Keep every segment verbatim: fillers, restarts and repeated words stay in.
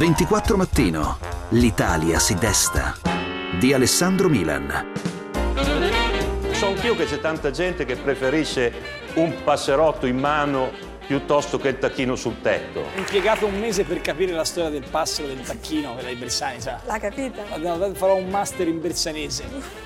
ventiquattro Mattino. L'Italia si desta. Di Alessandro Milan. So anch'io che c'è tanta gente che preferisce un passerotto in mano piuttosto che il tacchino sul tetto. Ho impiegato un mese per capire la storia del passero del tacchino, quella di Bersani, sa? L'ha capita? Farò un master in bersanese.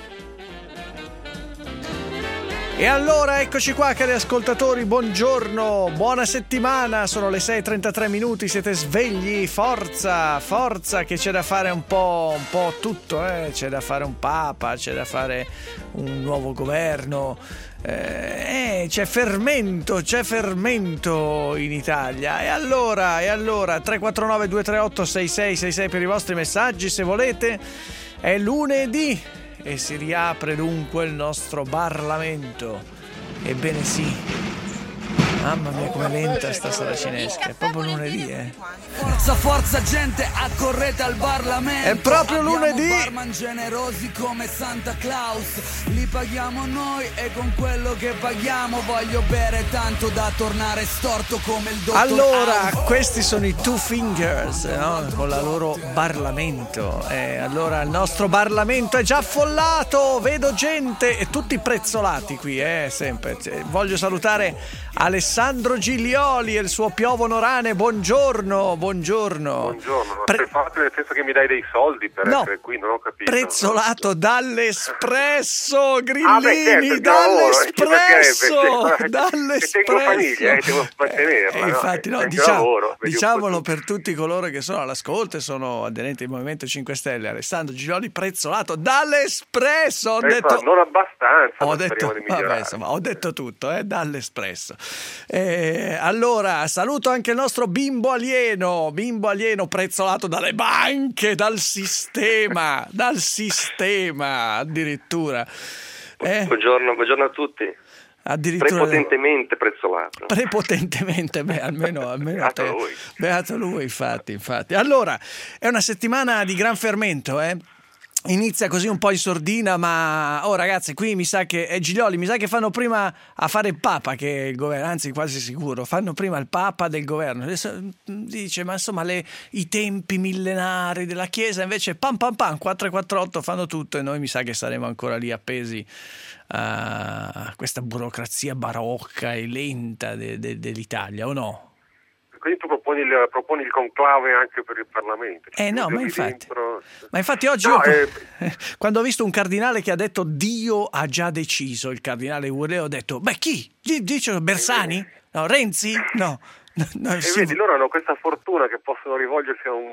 E allora eccoci qua, cari ascoltatori, buongiorno, buona settimana, sono le sei e trentatré minuti, siete svegli, forza, forza che c'è da fare un po', un po' tutto, eh? C'è da fare un papa, c'è da fare un nuovo governo, eh, eh, c'è fermento, c'è fermento in Italia. E allora, e allora, tre quattro nove due tre otto sei sei sei sei per i vostri messaggi se volete, è lunedì. E si riapre dunque il nostro Parlamento. Ebbene sì. Mamma mia, come lenta sta saracinesca. È proprio lunedì, eh. Forza, forza, gente, accorrete al Parlamento. È proprio lunedì. Abbiamo barman generosi come Santa Claus. Li paghiamo noi e con quello che paghiamo voglio bere tanto da tornare storto come il dottor Allora, House. questi sono i Two Fingers, no? Con la loro Parlamento. Eh, allora, il nostro Parlamento è già affollato. Vedo gente e tutti prezzolati qui, eh, sempre. Voglio salutare Alessandro Giglioli e il suo piovono rane. Buongiorno, buongiorno. Buongiorno, ma Pre- per fatto nel senso che mi dai dei soldi per no, essere qui, non ho capito. prezzolato dall'Espresso, Grillini, Ah, beh, certo, dall'Espresso, lavoro, dall'espresso. che tengo famiglia, eh, devo mantenerla, Eh, no? infatti, no, Eh, diciamo, lavoro, vedi un po' diciamolo tu. per tutti coloro che sono all'ascolto e sono aderenti al Movimento cinque Stelle. Alessandro Giglioli prezzolato dall'Espresso. Ho Eh, detto, non abbastanza, ho ma detto, speriamo di migliorare. vabbè, insomma, ho detto tutto, eh, dall'Espresso. Eh, allora, saluto anche il nostro bimbo alieno, bimbo alieno prezzolato dalle banche, dal sistema, dal sistema addirittura. Eh, Buongiorno, buongiorno a tutti. addirittura Prepotentemente prezzolato. Prepotentemente, beh, almeno, almeno a Beato te. lui. Beato lui, infatti, infatti. Allora, è una settimana di gran fermento, eh? Inizia così un po' in sordina, ma oh ragazzi, qui mi sa che eh, Giglioli, mi sa che fanno prima a fare il Papa che il governo, anzi quasi sicuro, fanno prima il Papa del governo. Adesso dice, ma insomma le, i tempi millenari della Chiesa invece pam pam pam, quattro e quattrotto fanno tutto e noi mi sa che saremo ancora lì appesi a questa burocrazia barocca e lenta de, de, dell'Italia, o no? Quindi tu proponi il, proponi il conclave anche per il Parlamento. Eh no, ma Lì infatti, dentro- ma infatti oggi No, io, eh, quando ho visto un cardinale che ha detto Dio ha già deciso, il cardinale Urleo, ho detto, beh chi? G- Dice Bersani? No, Renzi? No. no, no E sì. vedi, loro hanno questa fortuna che possono rivolgersi a un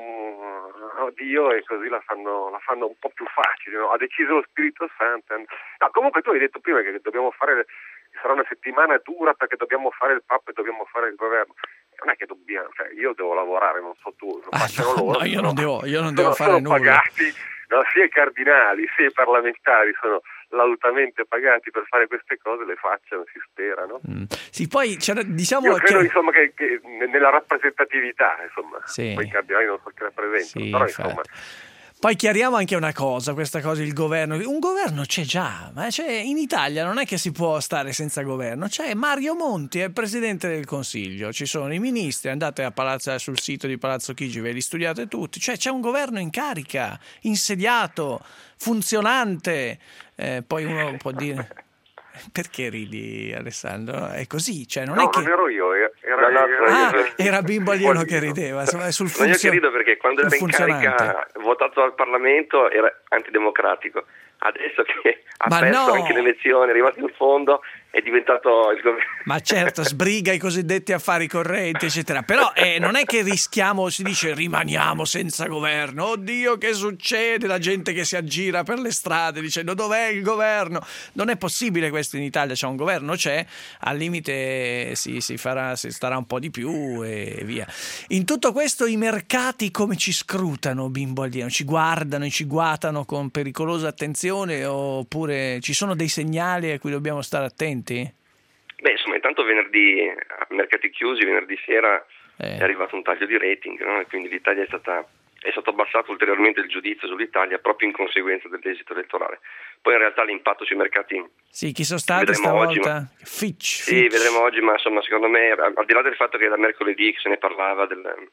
a Dio e così la fanno, la fanno un po' più facile, no? Ha deciso lo Spirito Santo. No, comunque tu hai detto prima che dobbiamo fare, sarà una settimana dura perché dobbiamo fare il Papa e dobbiamo fare il governo. Non è che dobbiamo, cioè io devo lavorare, non so tu, lo Ah, facciano no, loro. no, io sono- non devo, io non sono- devo fare sono nulla. pagati, no, sia i cardinali sia i parlamentari sono lautamente pagati per fare queste cose, le facciano, si spera, no? Mm. Sì, poi c'era, diciamo Io credo che... insomma che, che nella rappresentatività, insomma, Sì. poi i cardinali non so che rappresentano, Sì, però infatti. insomma. Poi chiariamo anche una cosa, questa cosa, il governo. Un governo c'è già, ma c'è, in Italia non è che si può stare senza governo. C'è Mario Monti, è il Presidente del Consiglio, ci sono i ministri, andate a Palazzo, sul sito di Palazzo Chigi, ve li studiate tutti. Cioè c'è un governo in carica, insediato, funzionante. Eh, poi uno può dire... Perché ridi, Alessandro? È così, cioè non No, è che... non ero io, era, No, no, era, Ah, era Bimbo Alieno che rideva, insomma, sul Ma io che funzio- rido perché quando sul era in funzionante. carica, votato al Parlamento, era antidemocratico. Adesso che ha Ma perso no! anche le elezioni, è arrivato in fondo, è diventato il governo. Ma certo, sbriga i cosiddetti affari correnti, eccetera. Però eh, non è che rischiamo, si dice rimaniamo senza governo. Oddio, che succede? La gente che si aggira per le strade dicendo dov'è il governo? Non è possibile questo in Italia, c'è un governo, c'è, al limite si, si farà, si starà un po' di più e via. In tutto questo i mercati come ci scrutano, Bimbo Alieno? Ci guardano e ci guatano con pericolosa attenzione oppure ci sono dei segnali a cui dobbiamo stare attenti? Beh, insomma, intanto venerdì, a mercati chiusi, venerdì sera Eh. è arrivato un taglio di rating, no? E quindi l'Italia è stata è stato abbassato ulteriormente il giudizio sull'Italia proprio in conseguenza dell'esito elettorale. Poi in realtà l'impatto sui mercati Sì, chi sono stati vedremo stavolta? oggi, ma... Fitch, Sì, Fitch. vedremo oggi, ma insomma secondo me, al di là del fatto che da mercoledì che se ne parlava del,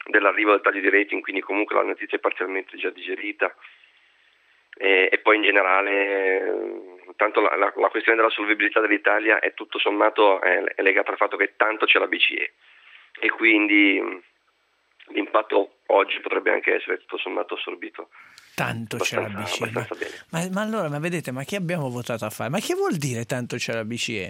dell'arrivo del taglio di rating, quindi comunque la notizia è parzialmente già digerita. E, e poi in generale, tanto la, la, la questione della solvibilità dell'Italia è tutto sommato è, è legata al fatto che tanto c'è la B C E, e quindi l'impatto oggi potrebbe anche essere tutto sommato assorbito. Tanto c'è la B C E. Ma, ma, ma allora, ma vedete, ma che abbiamo votato a fare? Ma che vuol dire tanto c'è la B C E?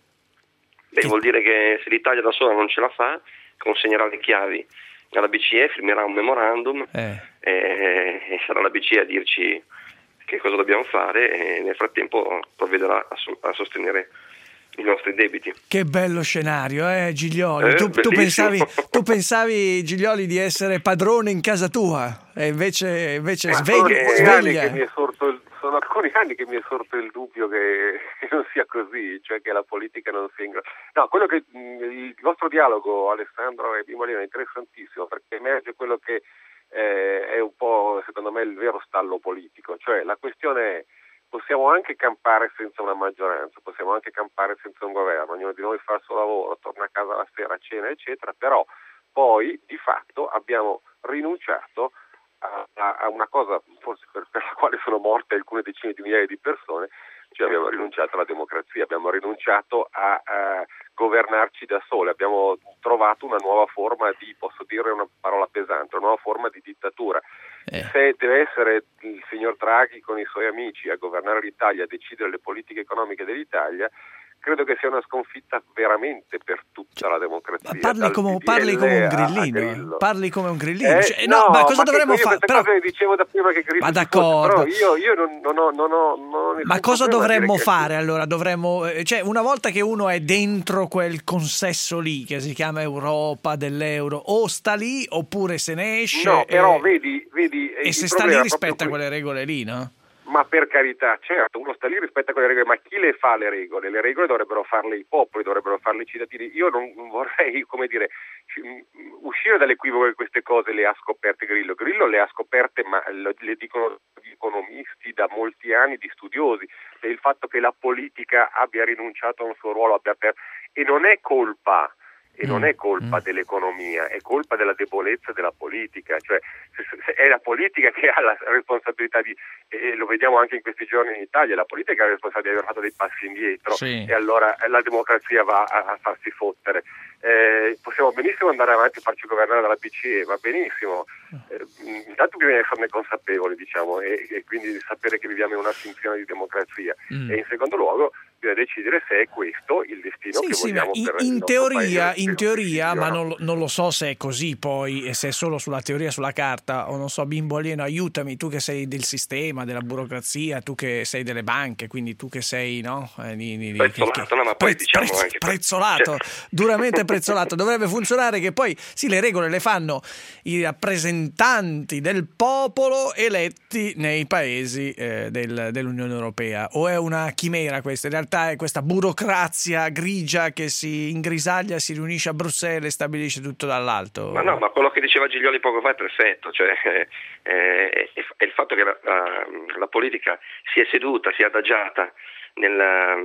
Beh, che... vuol dire che se l'Italia da sola non ce la fa, consegnerà le chiavi alla B C E, firmerà un memorandum eh. e, e sarà la B C E a dirci che cosa dobbiamo fare, e nel frattempo provvederà a, so- a sostenere i nostri debiti. Che bello scenario, eh Giglioli? Eh, tu, tu, pensavi, tu pensavi, Giglioli, di essere padrone in casa tua, e invece, invece Ma sveglia. Sono, sveglia. Anni che mi è sorto il, sono alcuni anni che mi è sorto il dubbio che, che non sia così, cioè che la politica non sia in grado. No, quello che il vostro dialogo, Alessandro e Bimolino, è interessantissimo, perché emerge quello che eh, è un po', secondo me, il vero stallo politico, cioè la questione è: possiamo anche campare senza una maggioranza, possiamo anche campare senza un governo, ognuno di noi fa il suo lavoro, torna a casa la sera, cena, eccetera, però poi di fatto abbiamo rinunciato a, a, a una cosa forse per, per la quale sono morte alcune decine di migliaia di persone, cioè abbiamo rinunciato alla democrazia, abbiamo rinunciato a, a governarci da soli, abbiamo trovato una nuova forma di, posso dire una parola pesante, una nuova forma di dittatura. Eh. Se deve essere il signor Draghi con i suoi amici a governare l'Italia, a decidere le politiche economiche dell'Italia, credo che sia una sconfitta veramente per tutta la democrazia. Ma parli, come, parli come un grillino, parli come un grillino. Eh, cioè, no, no, ma cosa ma dovremmo fare? Però... cose dicevo da prima che Grillo, ma d'accordo. Però io, io non, non ho, non ho, non ho ma cosa dovremmo fare che... allora? Dovremmo, cioè, una volta che uno è dentro quel consesso lì che si chiama Europa, dell'euro, o sta lì oppure se ne esce? No, però e... vedi, vedi e se sta lì rispetta quelle regole lì, no? Ma per carità, certo, uno sta lì rispetto a quelle regole, ma chi le fa le regole? Le regole dovrebbero farle i popoli, dovrebbero farle i cittadini. Io non vorrei, come dire, uscire dall'equivoco che queste cose le ha scoperte Grillo. Grillo le ha scoperte, ma le dicono gli economisti da molti anni, di studiosi, e il fatto che la politica abbia rinunciato a un suo ruolo, abbia per... e non è colpa... E non è colpa mm. dell'economia, è colpa della debolezza della politica, cioè se, se è la politica che ha la responsabilità di, e lo vediamo anche in questi giorni in Italia, la politica ha la responsabilità di aver fatto dei passi indietro, sì. E allora la democrazia va a, a farsi fottere. Eh, possiamo benissimo andare avanti e farci governare dalla B C E, va benissimo, eh, intanto bisogna esserne consapevoli, diciamo, e, e quindi sapere che viviamo in una finzione di democrazia, mm. e in secondo luogo bisogna decidere se è questo il destino sì, che sì, vogliamo in, per in il teoria, paese, in teoria, ma non, non lo so se è così poi, e se è solo sulla teoria, sulla carta, o non so, Bimbo Alieno, aiutami, tu che sei del sistema, della burocrazia, tu che sei delle banche, quindi tu che sei, no? Eh, di, di, prezzolato, che, no, ma poi prezz, diciamo prezz, anche prezzolato, duramente prezzolato, dovrebbe funzionare che poi, sì, le regole le fanno i rappresentanti del popolo eletti nei paesi eh, del, dell'Unione Europea, o è una chimera questa? In realtà è questa burocrazia grigia che si ingrisaglia, si riunisce a Bruxelles e stabilisce tutto dall'alto. Ma no, ma quello che diceva Giglioli poco fa è perfetto, cioè eh, eh, è il fatto che la, la, la politica si è seduta, si è adagiata nella,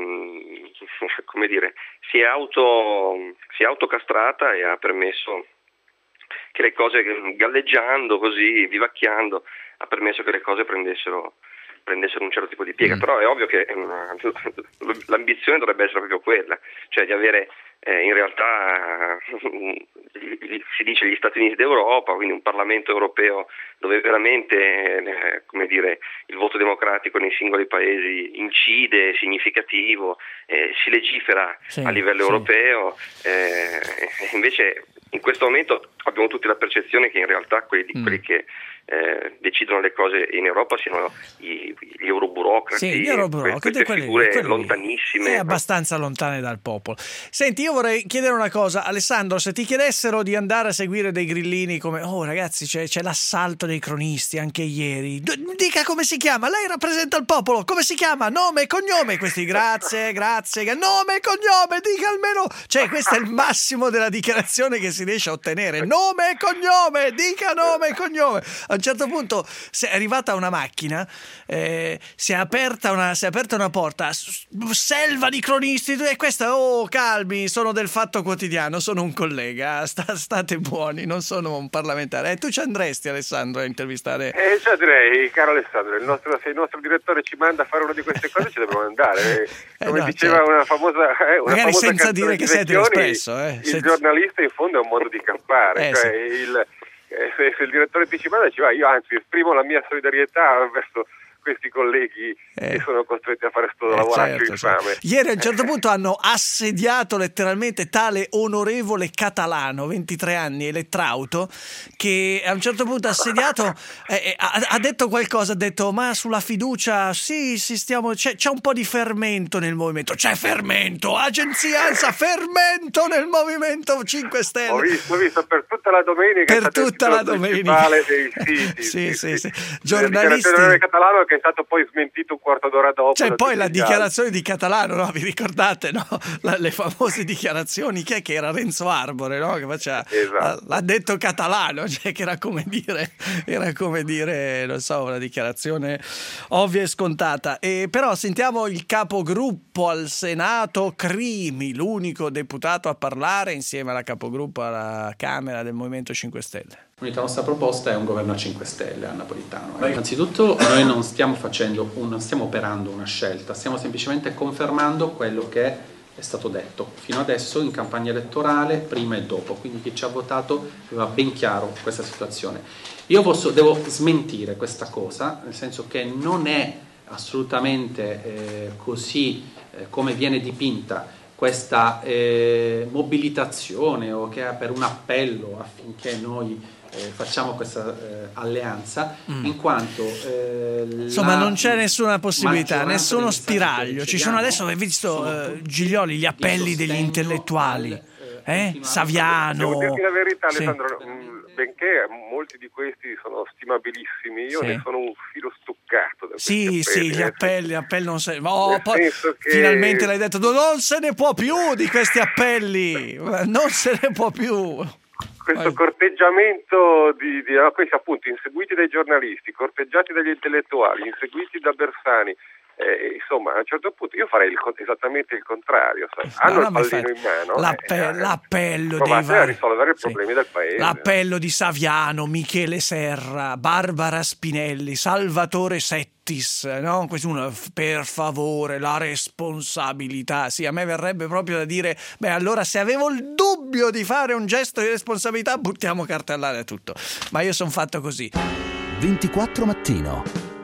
come dire, si è auto si è autocastrata e ha permesso che le cose, galleggiando così, vivacchiando, ha permesso che le cose prendessero prendessero un certo tipo di piega, mm. però è ovvio che eh, l'ambizione dovrebbe essere proprio quella, cioè di avere eh, in realtà eh, si dice gli Stati Uniti d'Europa, quindi un Parlamento europeo dove veramente eh, come dire, il voto democratico nei singoli paesi incide, è significativo, eh, si legifera sì, a livello sì. europeo, eh, invece in questo momento abbiamo tutti la percezione che in realtà quelli, mm. quelli che Eh, decidono le cose in Europa siano i, gli euroburocrati, sì, gli euroburocrati, queste quelli, figure quelli lontanissime, è abbastanza lontane dal popolo. Senti, io vorrei chiedere una cosa, Alessandro, se ti chiedessero di andare a seguire dei grillini come oh ragazzi c'è, c'è l'assalto dei cronisti anche ieri, D- dica come si chiama, lei rappresenta il popolo, come si chiama, nome e cognome, questi grazie, grazie, nome e cognome, dica almeno, cioè questo è il massimo della dichiarazione che si riesce a ottenere, nome e cognome, dica nome e cognome. A un certo punto è arrivata una macchina, eh, si è aperta una, si è aperta una porta, selva di cronisti, e questa, oh calmi, sono del Fatto Quotidiano, sono un collega, sta, state buoni, non sono un parlamentare. E tu ci andresti, Alessandro, a intervistare? Eh, già direi, caro Alessandro, il nostro, se il nostro direttore ci manda a fare una di queste cose ci dobbiamo andare. Eh, come eh no, diceva certo. una famosa eh, una magari famosa senza dire che sei dell'Espresso. Eh. Il Se... giornalista in fondo è un modo di campare, eh, cioè sì. il, eh, se, se il direttore ti ci manda ci va, io anzi esprimo la mia solidarietà verso questi colleghi eh. che sono costretti a fare sto eh, lavoraccio certo, infame. Certo. Ieri a un certo punto hanno assediato letteralmente tale onorevole Catalano, ventitré anni, elettrauto, che a un certo punto ha assediato, eh, ha, ha detto qualcosa, ha detto ma sulla fiducia sì, sì stiamo, c'è, c'è un po' di fermento nel movimento, c'è fermento, agenzia ANSA, fermento nel movimento cinque Stelle. Ho visto, ho visto per tutta la domenica. Per tutta la domenica. Dei siti, sì, sì, sì, sì. Giornalisti. Catalano che è stato poi smentito un quarto d'ora dopo. C'è poi la dichiarazione di Catalano, no? Vi ricordate, no? La, le famose dichiarazioni, chi è che era Renzo Arbore, no? Che faceva, esatto. L'ha detto Catalano, cioè che era come dire, era come dire, non so, una dichiarazione ovvia e scontata. E però sentiamo il capogruppo al Senato Crimi, l'unico deputato a parlare insieme alla capogruppo alla Camera del Movimento cinque Stelle. L'unica nostra proposta è un governo a cinque Stelle a Napolitano. Eh. Innanzitutto noi non stiamo facendo, un, non stiamo operando una scelta, stiamo semplicemente confermando quello che è stato detto fino adesso in campagna elettorale, prima e dopo, quindi chi ci ha votato aveva ben chiaro questa situazione. Io posso, devo smentire questa cosa, nel senso che non è assolutamente eh, così eh, come viene dipinta questa eh, mobilitazione o che è per un appello affinché noi Eh, facciamo questa eh, alleanza mm. in quanto eh, insomma non c'è nessuna possibilità, nessuno spiraglio. Ci sono adesso, hai visto eh, Giglioli, gli appelli degli intellettuali eh? eh? Saviano. Devo dirti la verità, sì. Alessandro, benché molti di questi sono stimabilissimi, io sì. ne sono un filo stuccato da sì appelli, sì gli eh, appelli, appelli non se... oh, poi che... finalmente l'hai detto, non se ne può più di questi appelli, non se ne può più. Questo corteggiamento di, di no, questi appunto inseguiti dai giornalisti, corteggiati dagli intellettuali, inseguiti da Bersani, eh, insomma a un certo punto io farei il, esattamente il contrario, sai? Hanno no, il pallino in mano, l'appe- eh, l'appello dei vari... a risolvere i sì. problemi del paese. L'appello di Saviano, Michele Serra, Barbara Spinelli, Salvatore Settis, no? Uno, per favore, la responsabilità. Sì, a me verrebbe proprio da dire, beh, allora se avevo il dubbio di fare un gesto di responsabilità, buttiamo carta all'aria tutto. Ma io sono fatto così. ventiquattro Mattino.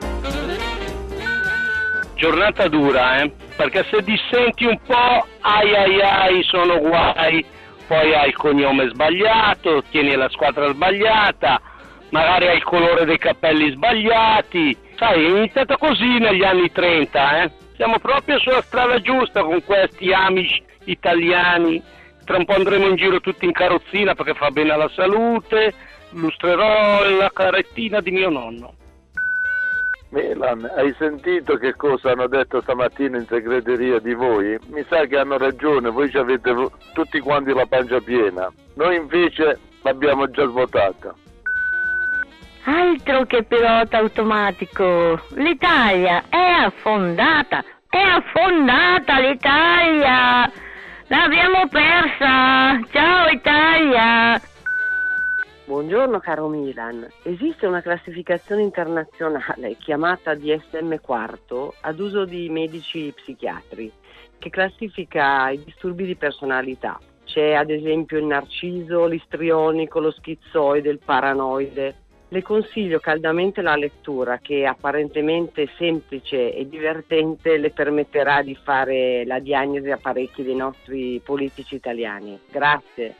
Giornata dura, eh? Perché se dissenti un po', ai ai ai, sono guai, poi hai il cognome sbagliato, tieni la squadra sbagliata, magari hai il colore dei capelli sbagliati. Sai, è iniziato così negli anni trenta, eh? Siamo proprio sulla strada giusta con questi Amish italiani. Tra un po' andremo in giro tutti in carrozzina perché fa bene alla salute, lustrerò la carrettina di mio nonno. Milan, hai sentito che cosa hanno detto stamattina in segreteria di voi? Mi sa che hanno ragione, voi ci avete tutti quanti la pancia piena. Noi invece l'abbiamo già svotata. Altro che pilota automatico, l'Italia è affondata, è affondata l'Italia, l'abbiamo persa, ciao Italia! Buongiorno caro Milan, esiste una classificazione internazionale chiamata D S M quarto ad uso di medici psichiatri che classifica i disturbi di personalità. C'è ad esempio il narciso, l'istrionico, lo schizoide, il paranoide. Le consiglio caldamente la lettura che apparentemente semplice e divertente le permetterà di fare la diagnosi a parecchi dei nostri politici italiani. Grazie.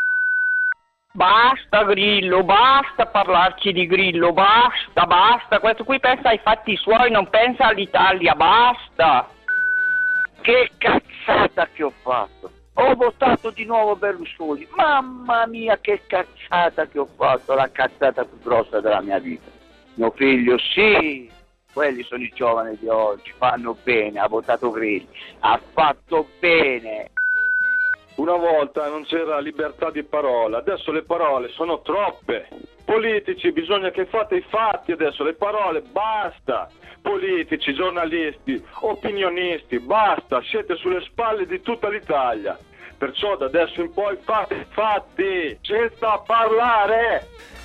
Basta Grillo, basta parlarci di Grillo, basta, basta, questo qui pensa ai fatti suoi, non pensa all'Italia, basta. Che cazzata che ho fatto, ho votato di nuovo Berlusconi, mamma mia che cazzata che ho fatto, la cazzata più grossa della mia vita. Mio figlio, sì, quelli sono i giovani di oggi, fanno bene, ha votato Grillo, ha fatto bene. Una volta non c'era libertà di parola, adesso le parole sono troppe. Politici, bisogna che fate i fatti adesso, le parole, basta. Politici, giornalisti, opinionisti, basta, siete sulle spalle di tutta l'Italia. Perciò da adesso in poi fate i fatti, senza parlare.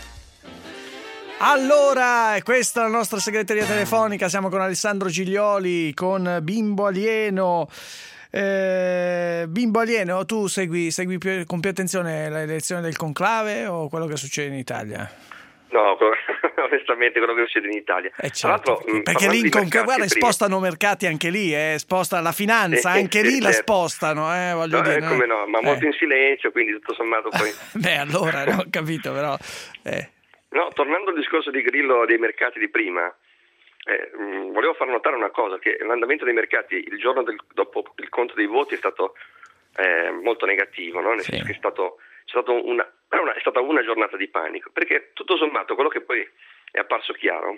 Allora, questa è la nostra segreteria telefonica, siamo con Alessandro Giglioli, con Bimbo Alieno. Eh, Bimbo Alieno, tu segui, segui più, con più attenzione l'elezione del conclave o quello che succede in Italia? No, onestamente quello che succede in Italia. Eh certo, perché, perché lì in conclave, guarda, spostano mercati anche lì, eh, sposta la finanza, eh, anche sì, lì certo. la spostano, eh, voglio no, dire. Eh, come no, ma molto eh. in silenzio, quindi tutto sommato poi... Beh, allora, non ho capito, però... Eh. No, tornando al discorso di Grillo dei mercati di prima, eh, mh, volevo far notare una cosa, che l'andamento dei mercati il giorno del, dopo il conto dei voti è stato eh, molto negativo, no? Nel sì. senso che è, stato, è, stato una, una, è stata una giornata di panico, perché tutto sommato quello che poi è apparso chiaro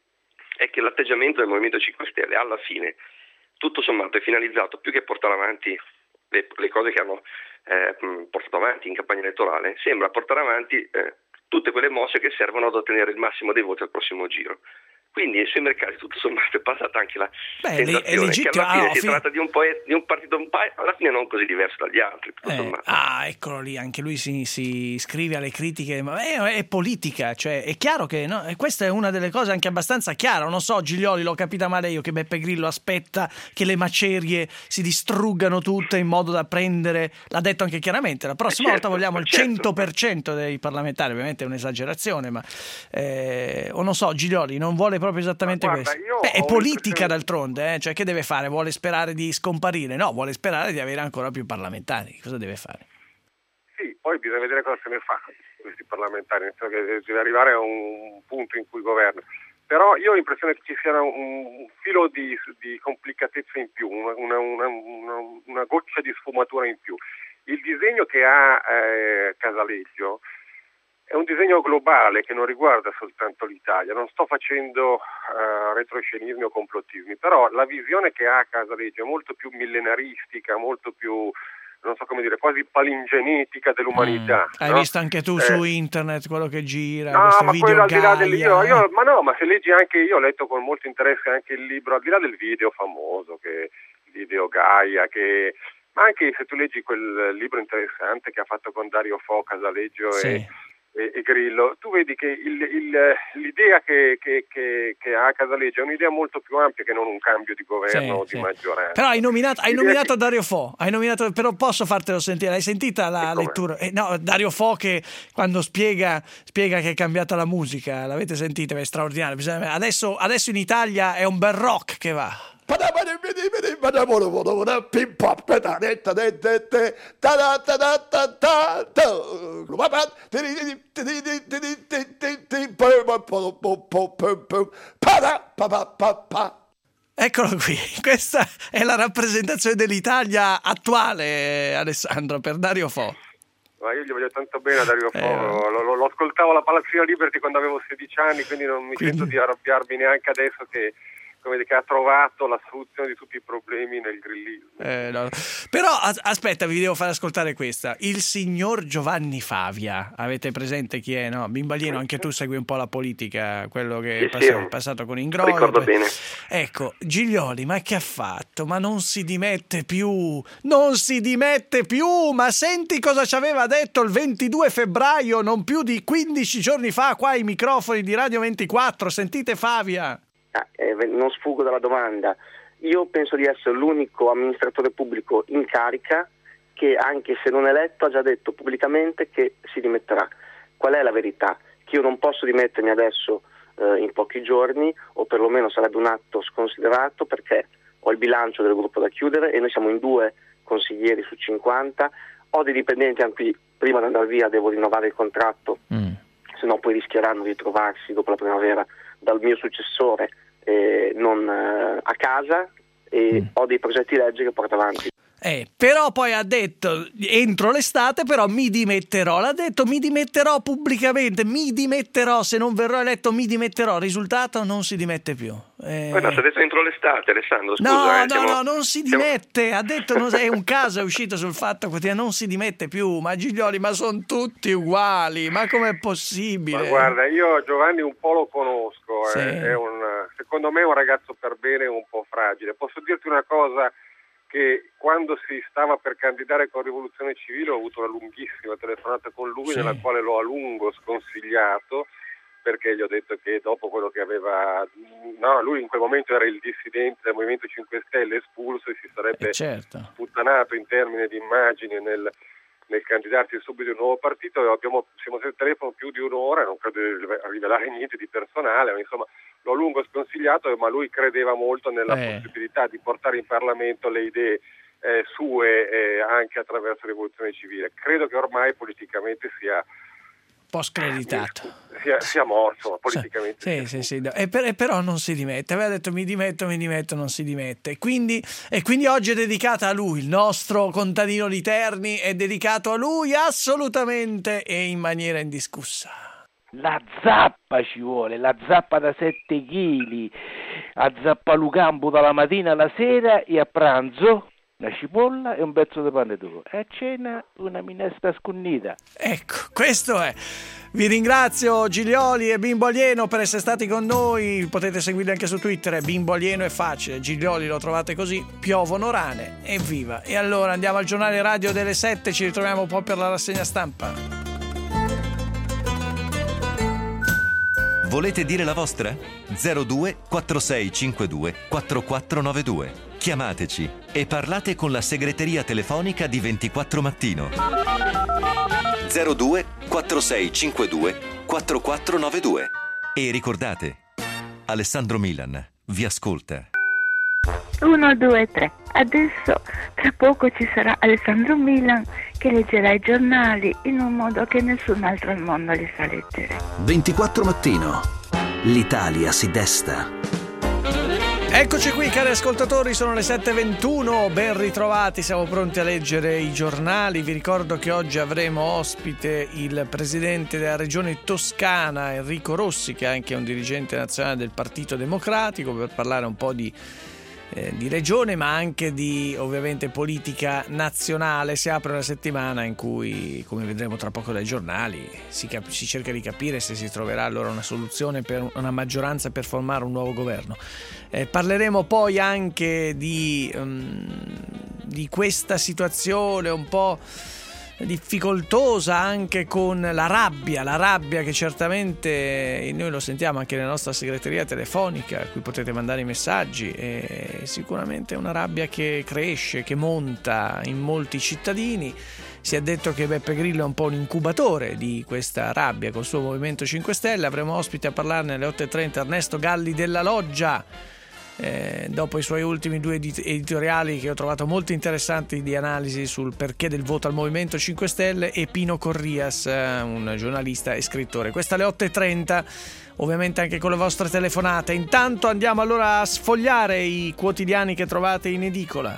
è che l'atteggiamento del Movimento cinque Stelle alla fine, tutto sommato, è finalizzato più che portare avanti le, le cose che hanno eh, portato avanti in campagna elettorale, sembra portare avanti eh, tutte quelle mosse che servono ad ottenere il massimo dei voti al prossimo giro. Quindi sui mercati tutto sommato è passata anche la Beh, sensazione che alla fine ah, si fi... tratta di un, po- di un partito un pa- alla fine non così diverso dagli altri. Eh, ah, eccolo lì, anche lui si, si iscrive alle critiche, ma è, è politica, cioè è chiaro che no? E questa è una delle cose anche abbastanza chiare. Non so, Giglioli, l'ho capita male io, che Beppe Grillo aspetta che le macerie si distruggano tutte in modo da prendere, l'ha detto anche chiaramente, la prossima certo, volta vogliamo il certo. cento per cento dei parlamentari, ovviamente è un'esagerazione, ma eh, o non so, Giglioli non vuole proprio esattamente guarda, questo. Beh, è politica d'altronde, eh? Cioè che deve fare? Vuole sperare di scomparire? No, vuole sperare di avere ancora più parlamentari. Cosa deve fare? Sì, poi bisogna vedere cosa se ne fa questi parlamentari, nel senso che deve arrivare a un punto in cui governa. Però io ho l'impressione che ci sia un, un filo di, di complicatezza in più, una, una, una, una, una goccia di sfumatura in più. Il disegno che ha eh, Casaleggio è un disegno globale che non riguarda soltanto l'Italia. Non sto facendo uh, retroscenismi o complottismi, però la visione che ha Casaleggio è molto più millenaristica, molto più, non so come dire, quasi palingenetica dell'umanità. Mm. Hai no? visto anche tu eh. su internet quello che gira? No, ma quello al di là del io, eh. io, ma no, ma se leggi anche io ho letto con molto interesse anche il libro, al di là del video famoso, che il video Gaia, che ma anche se tu leggi quel libro interessante che ha fatto con Dario Fo, Casaleggio sì. e E, e Grillo, tu vedi che il, il, l'idea che, che, che, che ha Casaleggio è un'idea molto più ampia che non un cambio di governo o sì, di sì. maggioranza. Però hai nominato, hai nominato che... Dario Fo, hai nominato, però posso fartelo sentire, hai sentita la lettura? Eh, no, Dario Fo che quando spiega, spiega che è cambiata la musica, l'avete sentita, è straordinario. Bisogna... Adesso, adesso in Italia è un bel rock che va. Eccolo qui, questa è la rappresentazione dell'Italia attuale, Alessandro, per Dario Fo. Ma io gli voglio tanto bene a Dario Fo, eh, lo, lo, lo ascoltavo alla Palazzina Liberty quando avevo sedici anni, quindi non mi quindi... sento di arrabbiarmi neanche adesso che... come che ha trovato la soluzione di tutti i problemi nel grillismo. Eh, no. Però as- aspetta, vi devo fare ascoltare questa. Il signor Giovanni Favia, avete presente chi è, no? Bimbo Alieno, anche tu segui un po' la politica, quello che è passato, sì, passato con Ingroia. Ricordo bene. Ecco, Giglioli, ma che ha fatto? Ma non si dimette più, non si dimette più, ma senti cosa ci aveva detto il ventidue febbraio, non più di quindici giorni fa, qua ai microfoni di Radio ventiquattro, sentite Favia. Eh, non sfugo dalla domanda. Io penso di essere l'unico amministratore pubblico in carica che, anche se non eletto, ha già detto pubblicamente che si dimetterà. Qual è la verità? Che io non posso dimettermi adesso eh, in pochi giorni, o perlomeno sarebbe un atto sconsiderato, perché ho il bilancio del gruppo da chiudere e noi siamo in due consiglieri su cinquanta. Ho dei dipendenti a cui prima di andare via devo rinnovare il contratto, mm. se no poi rischieranno di trovarsi dopo la primavera dal mio successore eh, non eh, a casa, e mm. ho dei progetti di legge che porto avanti. Eh, però poi ha detto entro l'estate però mi dimetterò, l'ha detto mi dimetterò pubblicamente, mi dimetterò, se non verrò eletto mi dimetterò, risultato non si dimette più. Eh... Ma no, si è detto entro l'estate, Alessandro, scusa. No, eh, no, siamo... no, non si dimette, siamo... ha detto, non... è un caso, è uscito sul Fatto Quotidiano, non si dimette più, ma Giglioli, ma sono tutti uguali, ma com'è possibile? Ma guarda, io Giovanni un po' lo conosco, sì. eh, è un, secondo me è un ragazzo per bene un po' fragile. Posso dirti una cosa, che quando si stava per candidare con Rivoluzione Civile ho avuto una lunghissima telefonata con lui, sì. nella quale l'ho a lungo sconsigliato, perché gli ho detto che dopo quello che aveva, no, lui in quel momento era il dissidente del Movimento cinque Stelle espulso e si sarebbe eh certo. sputtanato in termini di immagine nel, nel candidarsi subito a un nuovo partito. Abbiamo, siamo stati al telefono più di un'ora, non credo di rivelare niente di personale, ma insomma l'ho a lungo sconsigliato, ma lui credeva molto nella eh. possibilità di portare in Parlamento le idee eh, sue eh, anche attraverso Rivoluzione Civile. Credo che ormai politicamente sia un po' screditato. Sia, sia morto, politicamente. Sì, sì, sì, sì. E, per, e però non si dimette. Aveva detto mi dimetto, mi dimetto, non si dimette. Quindi, e quindi oggi è dedicata a lui, il nostro contadino di Terni è dedicato a lui assolutamente e in maniera indiscussa. La zappa ci vuole, la zappa da sette chili, a Zappalucampo dalla mattina alla sera e a pranzo una cipolla e un pezzo di pane duro. E a cena una minestra scunnita. Ecco, questo è. Vi ringrazio Giglioli e Bimbo Alieno per essere stati con noi. Potete seguirli anche su Twitter. Bimbo Alieno è facile, Giglioli lo trovate così. Piovono rane, evviva. E allora andiamo al giornale radio delle sette. Ci ritroviamo un po' per la rassegna stampa. Volete dire la vostra? zero due quattro sei cinque due quattro quattro nove due. Chiamateci e parlate con la segreteria telefonica di ventiquattro Mattino. zero due quattro sei cinque due quattro quattro nove due. E ricordate, Alessandro Milan vi ascolta. uno, due, tre. Adesso tra poco ci sarà Alessandro Milan che leggerà i giornali in un modo che nessun altro al mondo li sa leggere. ventiquattro Mattino. L'Italia si desta. Eccoci qui cari ascoltatori, sono le sette e ventuno, ben ritrovati, siamo pronti a leggere i giornali. Vi ricordo che oggi avremo ospite il presidente della regione Toscana, Enrico Rossi, che è anche un dirigente nazionale del Partito Democratico, per parlare un po' di Eh, di regione ma anche di ovviamente politica nazionale. Si apre una settimana in cui, come vedremo tra poco dai giornali, si, cap- si cerca di capire se si troverà allora una soluzione per una maggioranza per formare un nuovo governo. Eh, parleremo poi anche di, um, di questa situazione un po' difficoltosa anche con la rabbia, la rabbia che certamente noi lo sentiamo anche nella nostra segreteria telefonica, a cui potete mandare i messaggi, e sicuramente è una rabbia che cresce, che monta in molti cittadini. Si è detto che Beppe Grillo è un po' un incubatore di questa rabbia col suo Movimento cinque Stelle. Avremo ospite a parlarne alle otto e trenta Ernesto Galli della Loggia, Eh, dopo i suoi ultimi due edit- editoriali che ho trovato molto interessanti di analisi sul perché del voto al Movimento cinque Stelle, e Pino Corrias, eh, un giornalista e scrittore. Questa alle otto e trenta, ovviamente anche con le vostre telefonate. Intanto andiamo allora a sfogliare i quotidiani che trovate in edicola.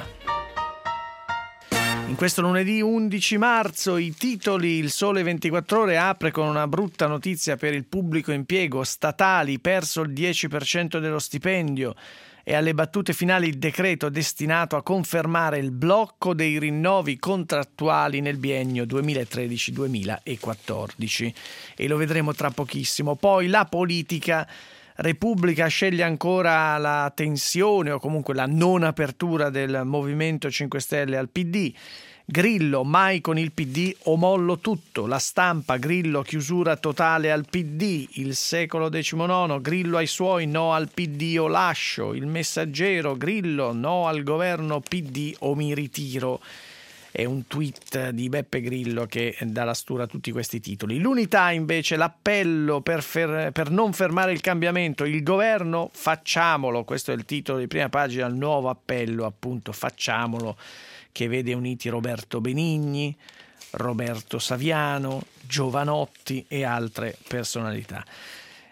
In questo lunedì undici marzo i titoli: Il Sole ventiquattro Ore apre con una brutta notizia per il pubblico impiego, statali perso il dieci per cento dello stipendio, e alle battute finali il decreto destinato a confermare il blocco dei rinnovi contrattuali nel biennio duemilatredici duemilaquattordici, e lo vedremo tra pochissimo. Poi la politica: Repubblica sceglie ancora la tensione o comunque la non apertura del Movimento cinque Stelle al P D. Grillo: mai con il P D o mollo tutto. La Stampa: Grillo, chiusura totale al P D. Il Secolo diciannove: Grillo ai suoi, no al P D o lascio. Il Messaggero: Grillo, no al governo P D o mi ritiro. È un tweet di Beppe Grillo che dà la stura a tutti questi titoli. L'Unità invece: l'appello per, fer- per non fermare il cambiamento, il governo facciamolo. Questo è il titolo di prima pagina, il nuovo appello, appunto, facciamolo, che vede uniti Roberto Benigni, Roberto Saviano, Giovanotti e altre personalità.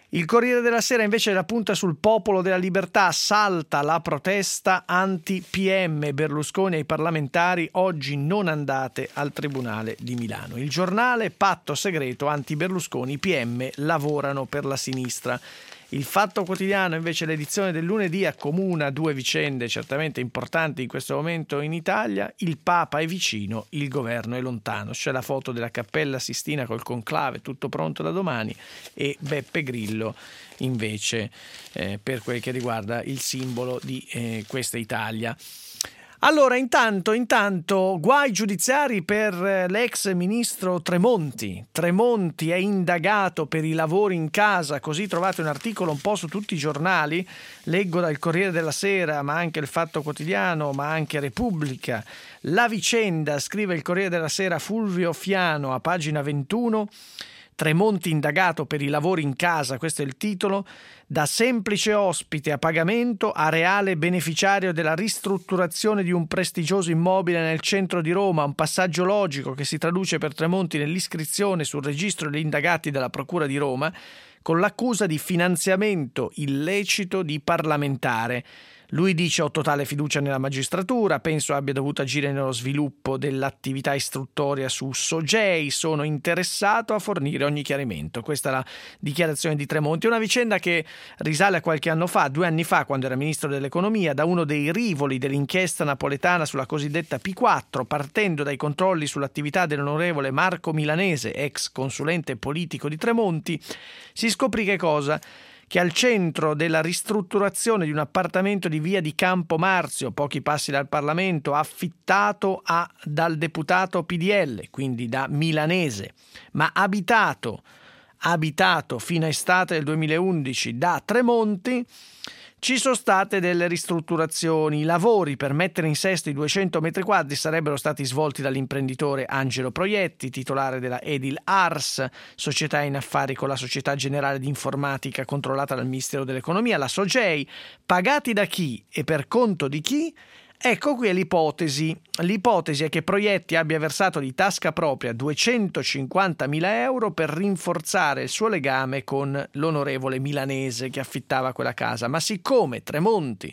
Il Corriere della Sera invece la punta sul Popolo della Libertà, salta la protesta anti-P M, Berlusconi ai parlamentari, oggi non andate al Tribunale di Milano. Il Giornale, patto segreto anti-Berlusconi, i P M lavorano per la sinistra. Il Fatto Quotidiano invece, l'edizione del lunedì, accomuna due vicende certamente importanti in questo momento in Italia. Il Papa è vicino, il governo è lontano. C'è la foto della Cappella Sistina col conclave, tutto pronto da domani, e Beppe Grillo invece eh, per quel che riguarda il simbolo di eh, questa Italia. Allora, intanto, intanto, guai giudiziari per l'ex ministro Tremonti. Tremonti è indagato per i lavori in casa, così trovate un articolo un po' su tutti i giornali, leggo dal Corriere della Sera, ma anche il Fatto Quotidiano, ma anche Repubblica. La vicenda, scrive il Corriere della Sera, Fulvio Fiano, a pagina ventuno, Tremonti indagato per i lavori in casa, questo è il titolo. Da semplice ospite a pagamento a reale beneficiario della ristrutturazione di un prestigioso immobile nel centro di Roma, un passaggio logico che si traduce per Tremonti nell'iscrizione sul registro degli indagati della Procura di Roma con l'accusa di finanziamento illecito di parlamentare. Lui dice: ho totale fiducia nella magistratura, penso abbia dovuto agire nello sviluppo dell'attività istruttoria su Sogei, sono interessato a fornire ogni chiarimento. Questa è la dichiarazione di Tremonti. Una vicenda che risale a qualche anno fa, due anni fa, quando era ministro dell'economia, da uno dei rivoli dell'inchiesta napoletana sulla cosiddetta P quattro, partendo dai controlli sull'attività dell'onorevole Marco Milanese, ex consulente politico di Tremonti, si scoprì che cosa? Che al centro della ristrutturazione di un appartamento di via di Campo Marzio, pochi passi dal Parlamento, affittato a, dal deputato P D L, quindi da Milanese, ma abitato, abitato fino a estate del duemilaundici da Tremonti, ci sono state delle ristrutturazioni. I lavori per mettere in sesto i duecento metri quadri sarebbero stati svolti dall'imprenditore Angelo Proietti, titolare della Edil Ars, società in affari con la Società Generale di Informatica controllata dal Ministero dell'Economia, la Sogei. Pagati da chi e per conto di chi? Ecco qui è l'ipotesi. L'ipotesi è che Proietti abbia versato di tasca propria duecentocinquantamila euro per rinforzare il suo legame con l'onorevole Milanese che affittava quella casa. Ma siccome Tremonti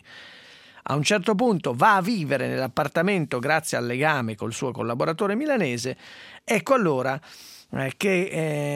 a un certo punto va a vivere nell'appartamento grazie al legame col suo collaboratore milanese, ecco allora che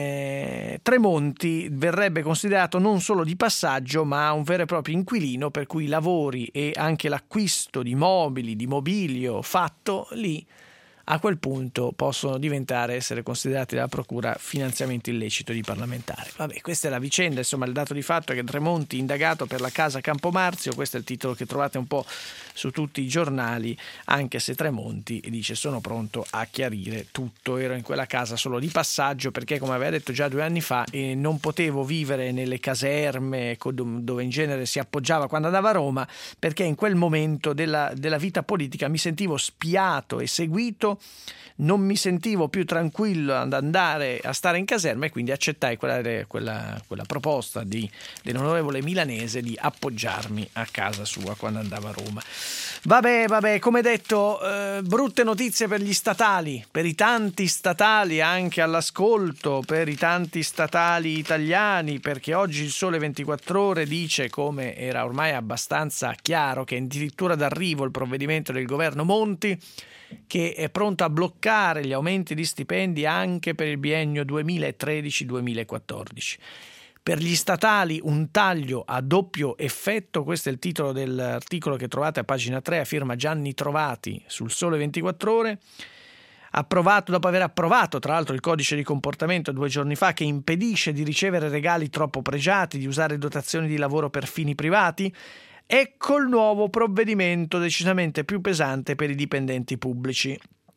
eh, Tremonti verrebbe considerato non solo di passaggio ma un vero e proprio inquilino, per cui i lavori e anche l'acquisto di mobili, di mobilio fatto lì a quel punto possono diventare, essere considerati dalla procura finanziamento illecito di parlamentare. Vabbè, questa è la vicenda, insomma il dato di fatto è che Tremonti indagato per la casa Campomarzio, questo è il titolo che trovate un po' su tutti i giornali, anche se Tremonti dice sono pronto a chiarire tutto, ero in quella casa solo di passaggio perché come aveva detto già due anni fa eh, non potevo vivere nelle caserme dove in genere si appoggiava quando andava a Roma, perché in quel momento della, della vita politica mi sentivo spiato e seguito, non mi sentivo più tranquillo ad andare a stare in caserma e quindi accettai quella, quella, quella proposta di, dell'onorevole Milanese di appoggiarmi a casa sua quando andava a Roma. Vabbè, vabbè, come detto, eh, brutte notizie per gli statali, per i tanti statali anche all'ascolto, per i tanti statali italiani, perché oggi il Sole ventiquattro Ore dice, come era ormai abbastanza chiaro, che è addirittura d'arrivo il provvedimento del governo Monti, che è pronto a bloccare gli aumenti di stipendi anche per il biennio duemilatredici duemilaquattordici. Per gli statali un taglio a doppio effetto, questo è il titolo dell'articolo che trovate a pagina tre a firma Gianni Trovati sul Sole ventiquattro Ore. Approvato, dopo aver approvato tra l'altro il codice di comportamento due giorni fa che impedisce di ricevere regali troppo pregiati, di usare dotazioni di lavoro per fini privati, ecco il nuovo provvedimento decisamente più pesante per i dipendenti pubblici.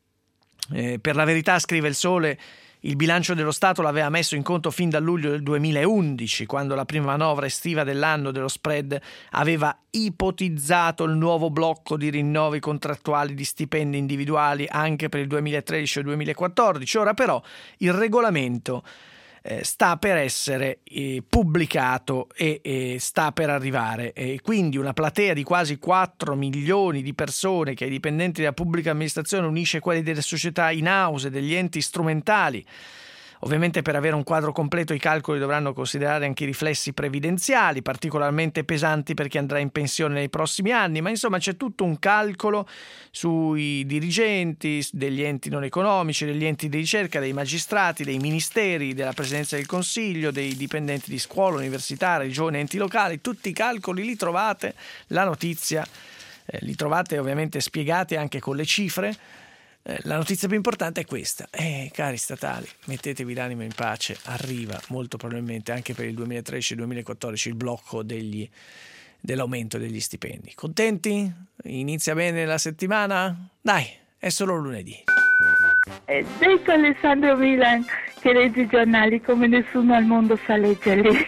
Eh, per la verità, scrive il Sole, il bilancio dello Stato l'aveva messo in conto fin dal luglio del duemilaundici, quando la prima manovra estiva dell'anno dello spread aveva ipotizzato il nuovo blocco di rinnovi contrattuali di stipendi individuali anche per il duemilatredici e duemilaquattordici. Ora però il regolamento sta per essere eh, pubblicato e eh, sta per arrivare, e quindi una platea di quasi quattro milioni di persone che ai dipendenti della pubblica amministrazione unisce quelli delle società in house, degli enti strumentali, Ovviamente per avere un quadro completo i calcoli dovranno considerare anche i riflessi previdenziali, particolarmente pesanti per chi andrà in pensione nei prossimi anni, ma insomma c'è tutto un calcolo sui dirigenti degli enti non economici, degli enti di ricerca, dei magistrati, dei ministeri, della Presidenza del Consiglio, dei dipendenti di scuola, università, regioni, enti locali. Tutti i calcoli li trovate, la notizia eh, li trovate ovviamente spiegati anche con le cifre. La notizia più importante è questa: eh, cari statali, mettetevi l'anima in pace, arriva molto probabilmente anche per il duemilatredici duemilaquattordici il blocco degli, dell'aumento degli stipendi. Contenti? Inizia bene la settimana? Dai, è solo lunedì. Ed ecco Alessandro Milan che legge i giornali come nessuno al mondo sa leggerli.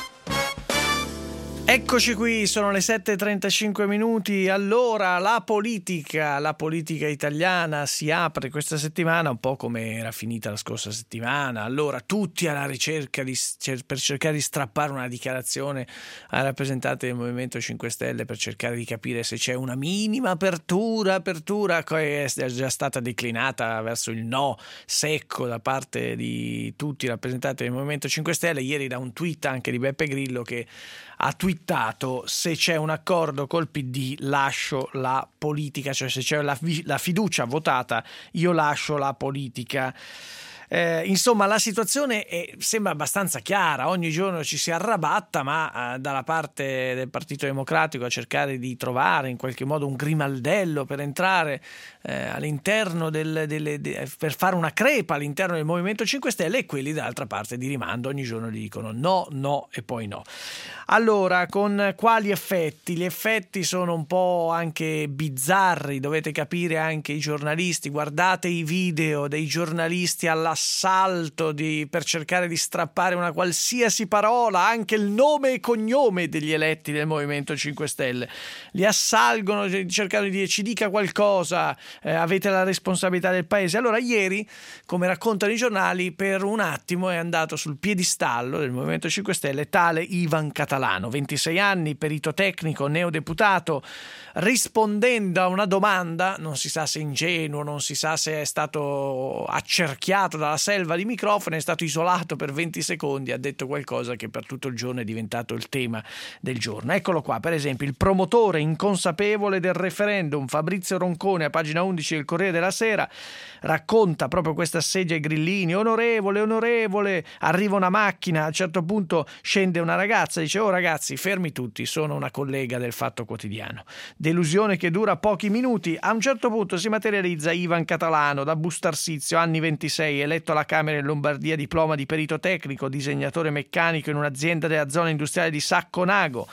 Eccoci qui, sono le sette e trentacinque minuti. Allora, la politica, la politica italiana si apre questa settimana un po' come era finita la scorsa settimana. Allora, tutti alla ricerca di, per cercare di strappare una dichiarazione ai rappresentanti del Movimento cinque Stelle per cercare di capire se c'è una minima apertura, apertura che è già stata declinata verso il no secco da parte di tutti i rappresentanti del Movimento cinque Stelle. Ieri da un tweet anche di Beppe Grillo che ha twittato: se c'è un accordo col P D lascio la politica, cioè se c'è la, la fiducia votata io lascio la politica. Eh, insomma la situazione è, sembra abbastanza chiara, ogni giorno ci si arrabatta, ma eh, dalla parte del Partito Democratico a cercare di trovare in qualche modo un grimaldello per entrare eh, all'interno del, delle, de, per fare una crepa all'interno del Movimento cinque Stelle, e quelli dall'altra parte di rimando ogni giorno gli dicono no, no e poi no. Allora, con quali effetti? Gli effetti sono un po' anche bizzarri, dovete capire anche i giornalisti, guardate i video dei giornalisti all'assalto di, per cercare di strappare una qualsiasi parola, anche il nome e cognome degli eletti del Movimento cinque Stelle. Li assalgono cercando di dire ci dica qualcosa, eh, avete la responsabilità del paese. Allora ieri, come raccontano i giornali, per un attimo è andato sul piedistallo del Movimento cinque Stelle tale Ivan Catalano, ventisei anni, perito tecnico, neodeputato, rispondendo a una domanda, non si sa se ingenuo, non si sa se è stato accerchiato dalla selva di microfoni, è stato isolato per venti secondi, ha detto qualcosa che per tutto il giorno è diventato il tema del giorno. Eccolo qua, per esempio, il promotore inconsapevole del referendum, Fabrizio Roncone, a pagina undici del Corriere della Sera, racconta proprio questa assedia ai grillini: onorevole, onorevole, arriva una macchina, a un certo punto scende una ragazza, dice oh ragazzi fermi tutti, sono una collega del Fatto Quotidiano. Delusione che dura pochi minuti, a un certo punto si materializza Ivan Catalano, da Bustarsizio, anni ventisei, eletto alla Camera in Lombardia, diploma di perito tecnico, disegnatore meccanico in un'azienda della zona industriale di Sacconago.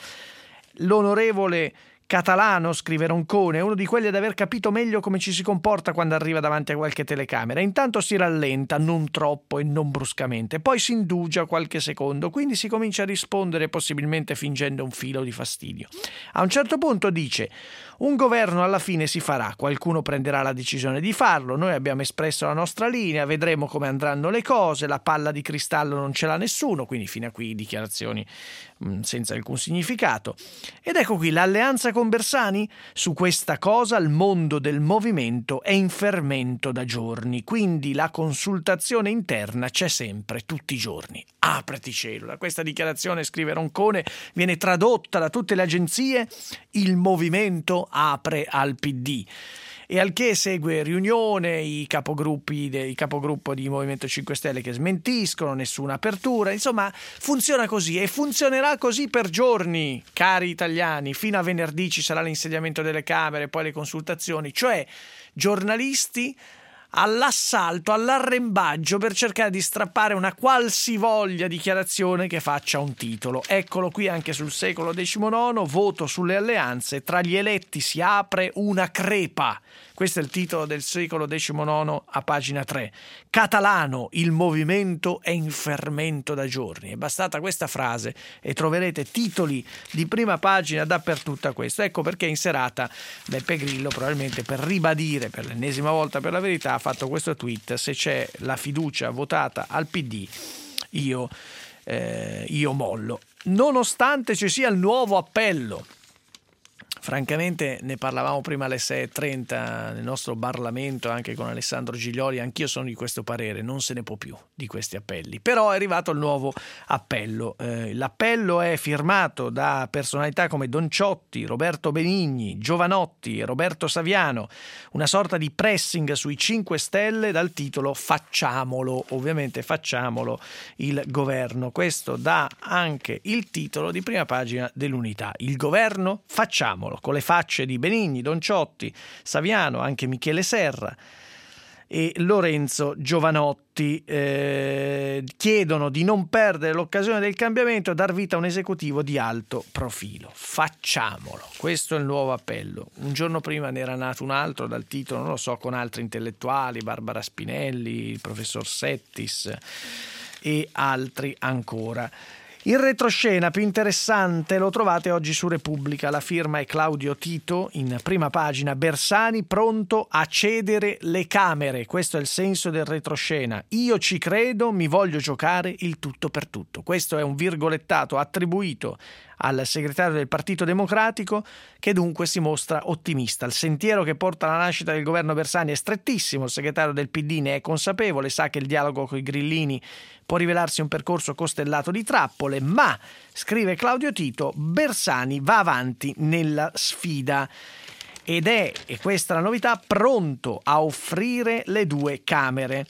L'onorevole Catalano, scrive Roncone, è uno di quelli ad aver capito meglio come ci si comporta quando arriva davanti a qualche telecamera. Intanto si rallenta, non troppo e non bruscamente, poi si indugia qualche secondo, quindi si comincia a rispondere possibilmente fingendo un filo di fastidio. A un certo punto dice: un governo alla fine si farà, qualcuno prenderà la decisione di farlo, noi abbiamo espresso la nostra linea, vedremo come andranno le cose, la palla di cristallo non ce l'ha nessuno, quindi fino a qui dichiarazioni mh, senza alcun significato. Ed ecco qui l'alleanza con Bersani. Su questa cosa il mondo del movimento è in fermento da giorni, quindi la consultazione interna c'è sempre, tutti i giorni. Apriti cielo, da questa dichiarazione, scrive Roncone, viene tradotta da tutte le agenzie: il movimento apre al P D. E al che segue riunione, i capogruppi il capogruppo di Movimento cinque Stelle che smentiscono, nessuna apertura, insomma funziona così e funzionerà così per giorni, cari italiani, fino a venerdì ci sarà l'insediamento delle Camere, poi le consultazioni, cioè giornalisti all'assalto, all'arrembaggio per cercare di strappare una qualsivoglia dichiarazione che faccia un titolo. Eccolo qui anche sul Secolo diciannove, voto sulle alleanze, tra gli eletti si apre una crepa. Questo è il titolo del Secolo diciannove a pagina tre. Catalano, il movimento è in fermento da giorni. È bastata questa frase e troverete titoli di prima pagina dappertutto a questo. Ecco perché in serata Beppe Grillo, probabilmente per ribadire per l'ennesima volta per la verità, ha fatto questo tweet: se c'è la fiducia votata al P D io, eh, io mollo. Nonostante ci sia il nuovo appello Francamente ne parlavamo prima alle sei e trenta nel nostro Parlamento anche con Alessandro Giglioli, anch'io sono di questo parere, non se ne può più di questi appelli. Però è arrivato il nuovo appello. Eh, l'appello è firmato da personalità come Don Ciotti, Roberto Benigni, Giovanotti e Roberto Saviano, una sorta di pressing sui cinque Stelle dal titolo "Facciamolo", ovviamente facciamolo il governo. Questo dà anche il titolo di prima pagina dell'Unità. Il governo facciamolo, con le facce di Benigni, Don Ciotti, Saviano, anche Michele Serra e Lorenzo Giovanotti. Eh, chiedono di non perdere l'occasione del cambiamento e dar vita a un esecutivo di alto profilo. Facciamolo, questo è il nuovo appello. Un giorno prima ne era nato un altro dal titolo, non lo so, con altri intellettuali, Barbara Spinelli, il professor Settis e altri ancora. Il retroscena più interessante lo trovate oggi su Repubblica, la firma è Claudio Tito, in prima pagina: Bersani pronto a cedere le Camere, questo è il senso del retroscena, io ci credo, mi voglio giocare il tutto per tutto. Questo è un virgolettato attribuito al segretario del Partito Democratico, che dunque si mostra ottimista. Il sentiero che porta alla nascita del governo Bersani è strettissimo, il segretario del P D ne è consapevole, sa che il dialogo con i grillini può rivelarsi un percorso costellato di trappole, ma, scrive Claudio Tito, Bersani va avanti nella sfida ed è, e questa è la novità, pronto a offrire le due Camere.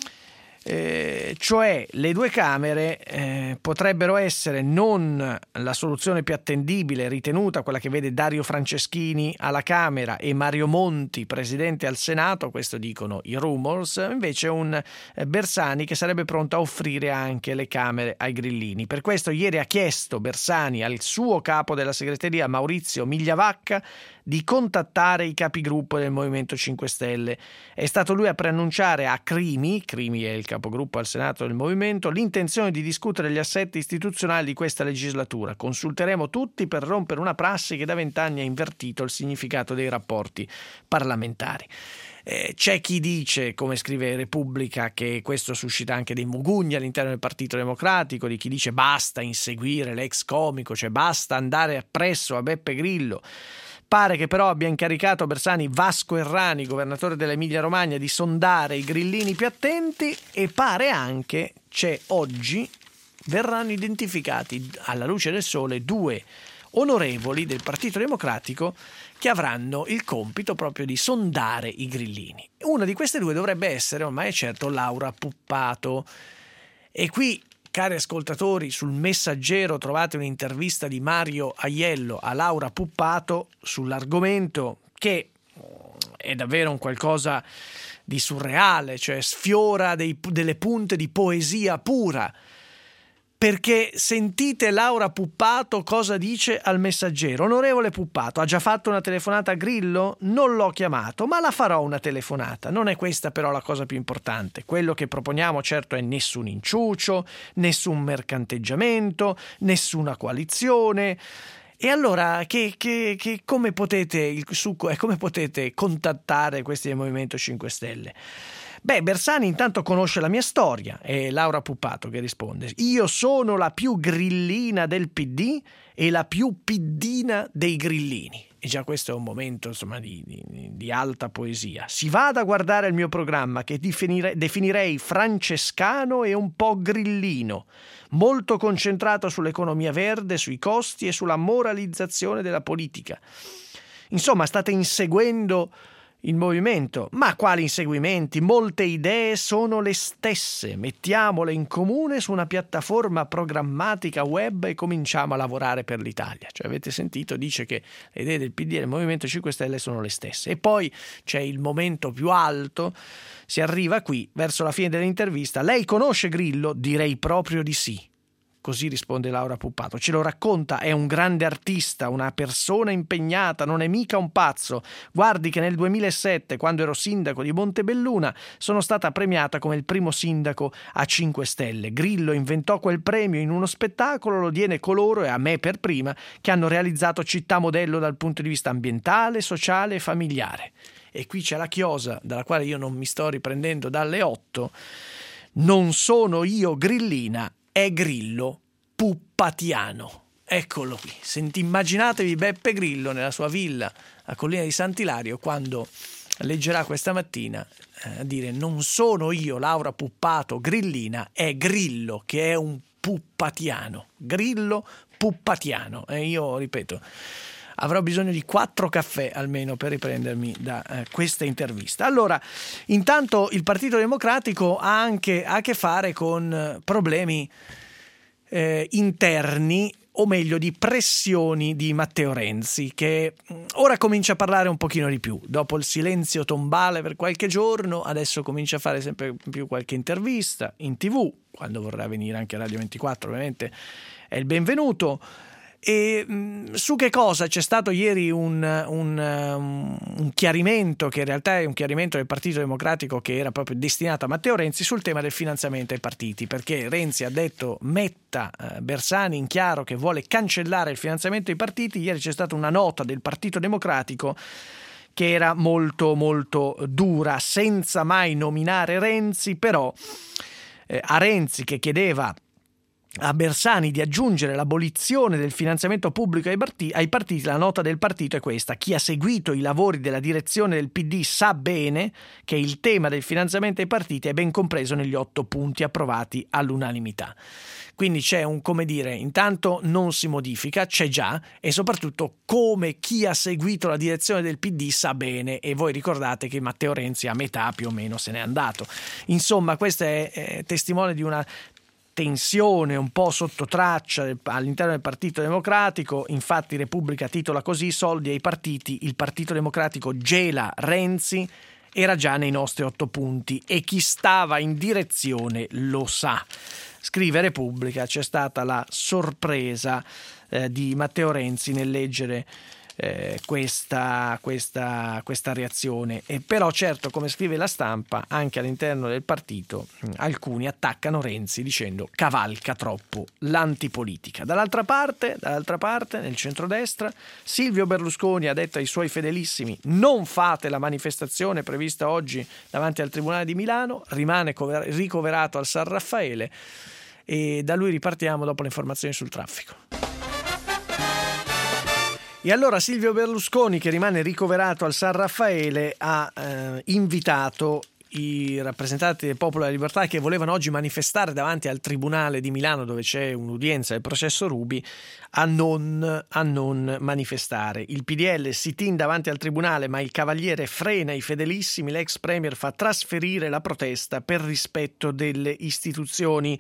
Eh, cioè le due Camere eh, potrebbero essere non la soluzione più attendibile ritenuta, quella che vede Dario Franceschini alla Camera e Mario Monti presidente al Senato, questo dicono i rumors, invece un eh, Bersani che sarebbe pronto a offrire anche le Camere ai grillini. Per questo ieri ha chiesto Bersani al suo capo della segreteria Maurizio Migliavacca di contattare i capigruppo del Movimento cinque Stelle. È stato lui a preannunciare a Crimi, Crimi è il capogruppo al Senato del Movimento, l'intenzione di discutere gli assetti istituzionali di questa legislatura. Consulteremo tutti per rompere una prassi che da vent'anni ha invertito il significato dei rapporti parlamentari. Eh, c'è chi dice, come scrive Repubblica, che questo suscita anche dei mugugni all'interno del Partito Democratico, di chi dice basta inseguire l'ex comico, cioè basta andare appresso a Beppe Grillo. Pare che però abbia incaricato Bersani Vasco Errani, governatore dell'Emilia Romagna, di sondare i grillini più attenti, e pare anche, c'è oggi, verranno identificati alla luce del sole due onorevoli del Partito Democratico che avranno il compito proprio di sondare i grillini. Una di queste due dovrebbe essere, ormai è certo, Laura Puppato. E qui, cari ascoltatori, sul Messaggero trovate un'intervista di Mario Aiello a Laura Puppato sull'argomento, che è davvero un qualcosa di surreale, cioè sfiora dei, delle punte di poesia pura. Perché sentite Laura Puppato cosa dice al Messaggero. Onorevole Puppato, ha già fatto una telefonata a Grillo? Non l'ho chiamato, ma la farò una telefonata. Non è questa però la cosa più importante. Quello che proponiamo certo è nessun inciucio, nessun mercanteggiamento, nessuna coalizione. E allora che, che, che come potete, il succo è come potete contattare questi del Movimento cinque Stelle? Beh, Bersani intanto conosce la mia storia, è Laura Puppato che risponde: io sono la più grillina del P D e la più piddina dei grillini. E già questo è un momento, insomma, di, di, di alta poesia. Si vada a guardare il mio programma, che definire, definirei francescano e un po' grillino, molto concentrato sull'economia verde, sui costi e sulla moralizzazione della politica. Insomma, state inseguendo il movimento. Ma quali inseguimenti? Molte idee sono le stesse. Mettiamole in comune su una piattaforma programmatica web e cominciamo a lavorare per l'Italia. Cioè, avete sentito? Dice che le idee del P D e del Movimento cinque Stelle sono le stesse. E poi c'è il momento più alto. Si arriva qui, verso la fine dell'intervista. Lei conosce Grillo? Direi proprio di sì. Così risponde Laura Puppato. Ce lo racconta, è un grande artista, una persona impegnata, non è mica un pazzo. Guardi che nel duemilasette, quando ero sindaco di Montebelluna, sono stata premiata come il primo sindaco a cinque Stelle. Grillo inventò quel premio in uno spettacolo, lo diede coloro, e a me per prima, che hanno realizzato città modello dal punto di vista ambientale, sociale e familiare. E qui c'è la chiosa, dalla quale io non mi sto riprendendo dalle otto. Non sono io grillina, è Grillo Puppatiano. eccolo qui. Senti, immaginatevi Beppe Grillo nella sua villa a Collina di Sant'Ilario quando leggerà questa mattina eh, a dire: non sono io Laura Puppato Grillina, è Grillo che è un puppatiano. Grillo puppatiano. E io ripeto, avrò bisogno di quattro caffè almeno per riprendermi da eh, questa intervista. Allora, intanto il Partito Democratico ha anche a che fare con problemi eh, interni, o meglio di pressioni di Matteo Renzi, che ora comincia a parlare un pochino di più. Dopo il silenzio tombale per qualche giorno, adesso comincia a fare sempre più qualche intervista in tivù, quando vorrà venire anche a Radio ventiquattro ovviamente è il benvenuto. E mh, su che cosa c'è stato ieri un, un, um, un chiarimento, che in realtà è un chiarimento del Partito Democratico che era proprio destinato a Matteo Renzi, sul tema del finanziamento ai partiti, perché Renzi ha detto metta eh, Bersani in chiaro che vuole cancellare il finanziamento ai partiti. Ieri c'è stata una nota del Partito Democratico che era molto molto dura, senza mai nominare Renzi, però eh, a Renzi, che chiedeva a Bersani di aggiungere l'abolizione del finanziamento pubblico ai, partiti, ai partiti, la nota del partito è questa: chi ha seguito i lavori della direzione del P D sa bene che il tema del finanziamento ai partiti è ben compreso negli otto punti approvati all'unanimità. Quindi c'è un, come dire, intanto non si modifica, c'è già, e soprattutto come chi ha seguito la direzione del P D sa bene, e voi ricordate che Matteo Renzi a metà più o meno se n'è andato. Insomma, questo è eh, testimone di una tensione un po' sotto traccia all'interno del Partito Democratico. Infatti Repubblica titola così: soldi ai partiti, il Partito Democratico gela Renzi, era già nei nostri otto punti e chi stava in direzione lo sa. Scrive Repubblica, c'è stata la sorpresa eh, di Matteo Renzi nel leggere Eh, questa, questa, questa reazione. E però certo, come scrive La Stampa, anche all'interno del partito mh, alcuni attaccano Renzi dicendo cavalca troppo l'antipolitica. Dall'altra parte, dall'altra parte nel centrodestra, Silvio Berlusconi ha detto ai suoi fedelissimi: non fate la manifestazione prevista oggi davanti al Tribunale di Milano, rimane cover- ricoverato al San Raffaele, e da lui ripartiamo dopo le informazioni sul traffico. E allora Silvio Berlusconi, che rimane ricoverato al San Raffaele, ha eh, invitato i rappresentanti del Popolo della Libertà che volevano oggi manifestare davanti al Tribunale di Milano, dove c'è un'udienza del processo Ruby, a non, a non manifestare. Il P D L sit-in davanti al Tribunale, ma il Cavaliere frena i fedelissimi. L'ex premier fa trasferire la protesta per rispetto delle istituzioni.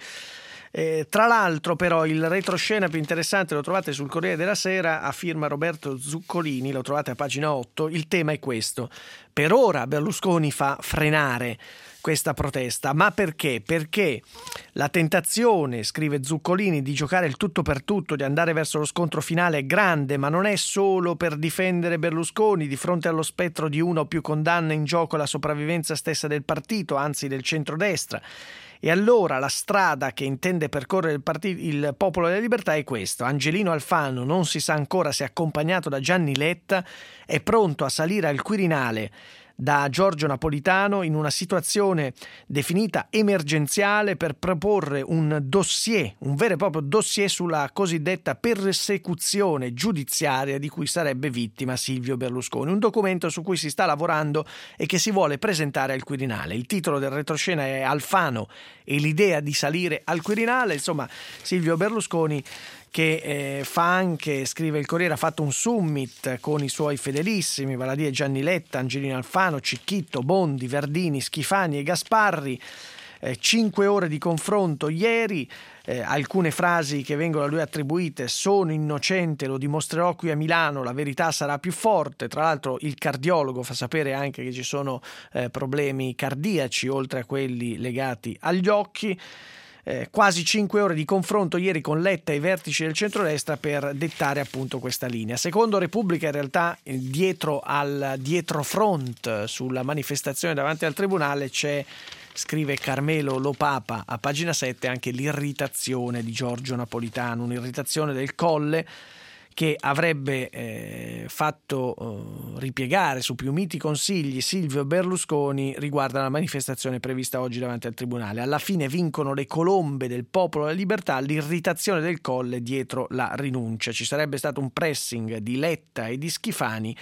Eh, tra l'altro però il retroscena più interessante lo trovate sul Corriere della Sera, a firma Roberto Zuccolini, lo trovate a pagina otto. Il tema è questo: per ora Berlusconi fa frenare questa protesta, ma perché? Perché la tentazione, scrive Zuccolini, di giocare il tutto per tutto, di andare verso lo scontro finale è grande, ma non è solo per difendere Berlusconi di fronte allo spettro di una o più condanne in gioco la sopravvivenza stessa del partito, anzi del centrodestra. E allora la strada che intende percorrere il, partito, il Popolo della Libertà è questo: Angelino Alfano, non si sa ancora se accompagnato da Gianni Letta, è pronto a salire al Quirinale da Giorgio Napolitano in una situazione definita emergenziale per proporre un dossier, un vero e proprio dossier sulla cosiddetta persecuzione giudiziaria di cui sarebbe vittima Silvio Berlusconi, un documento su cui si sta lavorando e che si vuole presentare al Quirinale. Il titolo del retroscena è Alfano e l'idea di salire al Quirinale. Insomma, Silvio Berlusconi, che eh, fa anche, scrive il Corriere, ha fatto un summit con i suoi fedelissimi, vale a dire Gianni Letta, Angelino Alfano, Cicchitto, Bondi, Verdini, Schifani e Gasparri. Eh, cinque ore di confronto ieri, eh, alcune frasi che vengono a lui attribuite: sono innocente, lo dimostrerò qui a Milano, la verità sarà più forte. Tra l'altro il cardiologo fa sapere anche che ci sono eh, problemi cardiaci oltre a quelli legati agli occhi. Eh, quasi cinque ore di confronto ieri con Letta e i vertici del centrodestra per dettare appunto questa linea. Secondo Repubblica, in realtà dietro al dietro front sulla manifestazione davanti al Tribunale c'è, scrive Carmelo Lopapa a pagina sette, anche l'irritazione di Giorgio Napolitano, un'irritazione del Colle che avrebbe eh, fatto eh, ripiegare su più miti consigli Silvio Berlusconi riguardo alla manifestazione prevista oggi davanti al Tribunale. Alla fine vincono le colombe del Popolo della Libertà, l'irritazione del Colle dietro la rinuncia. Ci sarebbe stato un pressing di Letta e di Schifani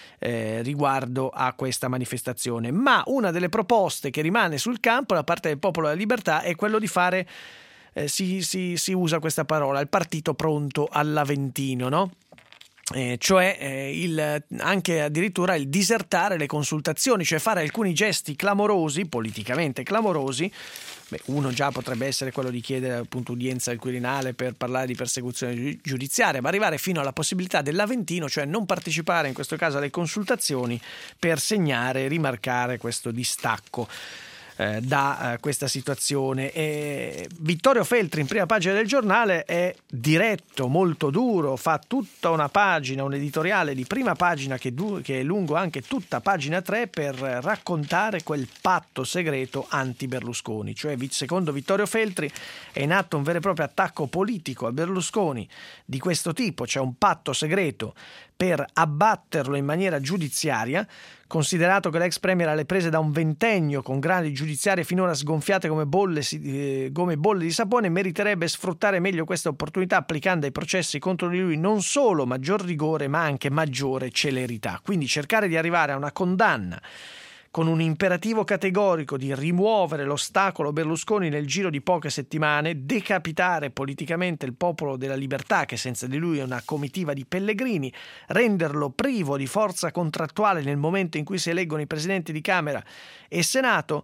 Eh, riguardo a questa manifestazione, ma una delle proposte che rimane sul campo da parte del Popolo della Libertà è quello di fare, eh, si, si, si usa questa parola, il partito pronto all'Aventino, no? Eh, cioè eh, il, anche addirittura il disertare le consultazioni, cioè fare alcuni gesti clamorosi, politicamente clamorosi. Beh, uno già potrebbe essere quello di chiedere appunto udienza al Quirinale per parlare di persecuzione giudiziaria, ma arrivare fino alla possibilità dell'Aventino, cioè non partecipare in questo caso alle consultazioni per segnare e rimarcare questo distacco eh, da eh, questa situazione. E Vittorio Feltri in prima pagina del giornale è diretto, molto duro, fa tutta una pagina, un editoriale di prima pagina che, du- che è lungo anche tutta pagina tre per raccontare quel patto segreto anti-Berlusconi. Cioè, secondo Vittorio Feltri è in atto un vero e proprio attacco politico a Berlusconi di questo tipo, c'è un patto segreto per abbatterlo in maniera giudiziaria, considerato che l'ex premier alle prese da un ventennio con grandi giudiziarie finora sgonfiate come bolle, eh, come bolle di sapone, meriterebbe sfruttare meglio questa opportunità applicando ai processi contro di lui non solo maggior rigore ma anche maggiore celerità. Quindi cercare di arrivare a una condanna con un imperativo categorico di rimuovere l'ostacolo Berlusconi nel giro di poche settimane, decapitare politicamente il Popolo della Libertà, che senza di lui è una comitiva di pellegrini, renderlo privo di forza contrattuale nel momento in cui si eleggono i presidenti di Camera e Senato,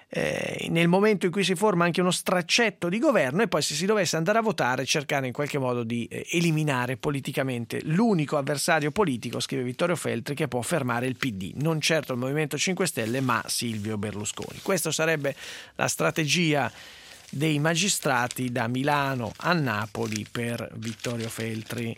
eh, nel momento in cui si forma anche uno straccetto di governo, e poi se si dovesse andare a votare cercare in qualche modo di eh, eliminare politicamente l'unico avversario politico, scrive Vittorio Feltri, che può fermare il P D, non certo il Movimento cinque Stelle ma Silvio Berlusconi. Questa sarebbe la strategia dei magistrati da Milano a Napoli per Vittorio Feltri.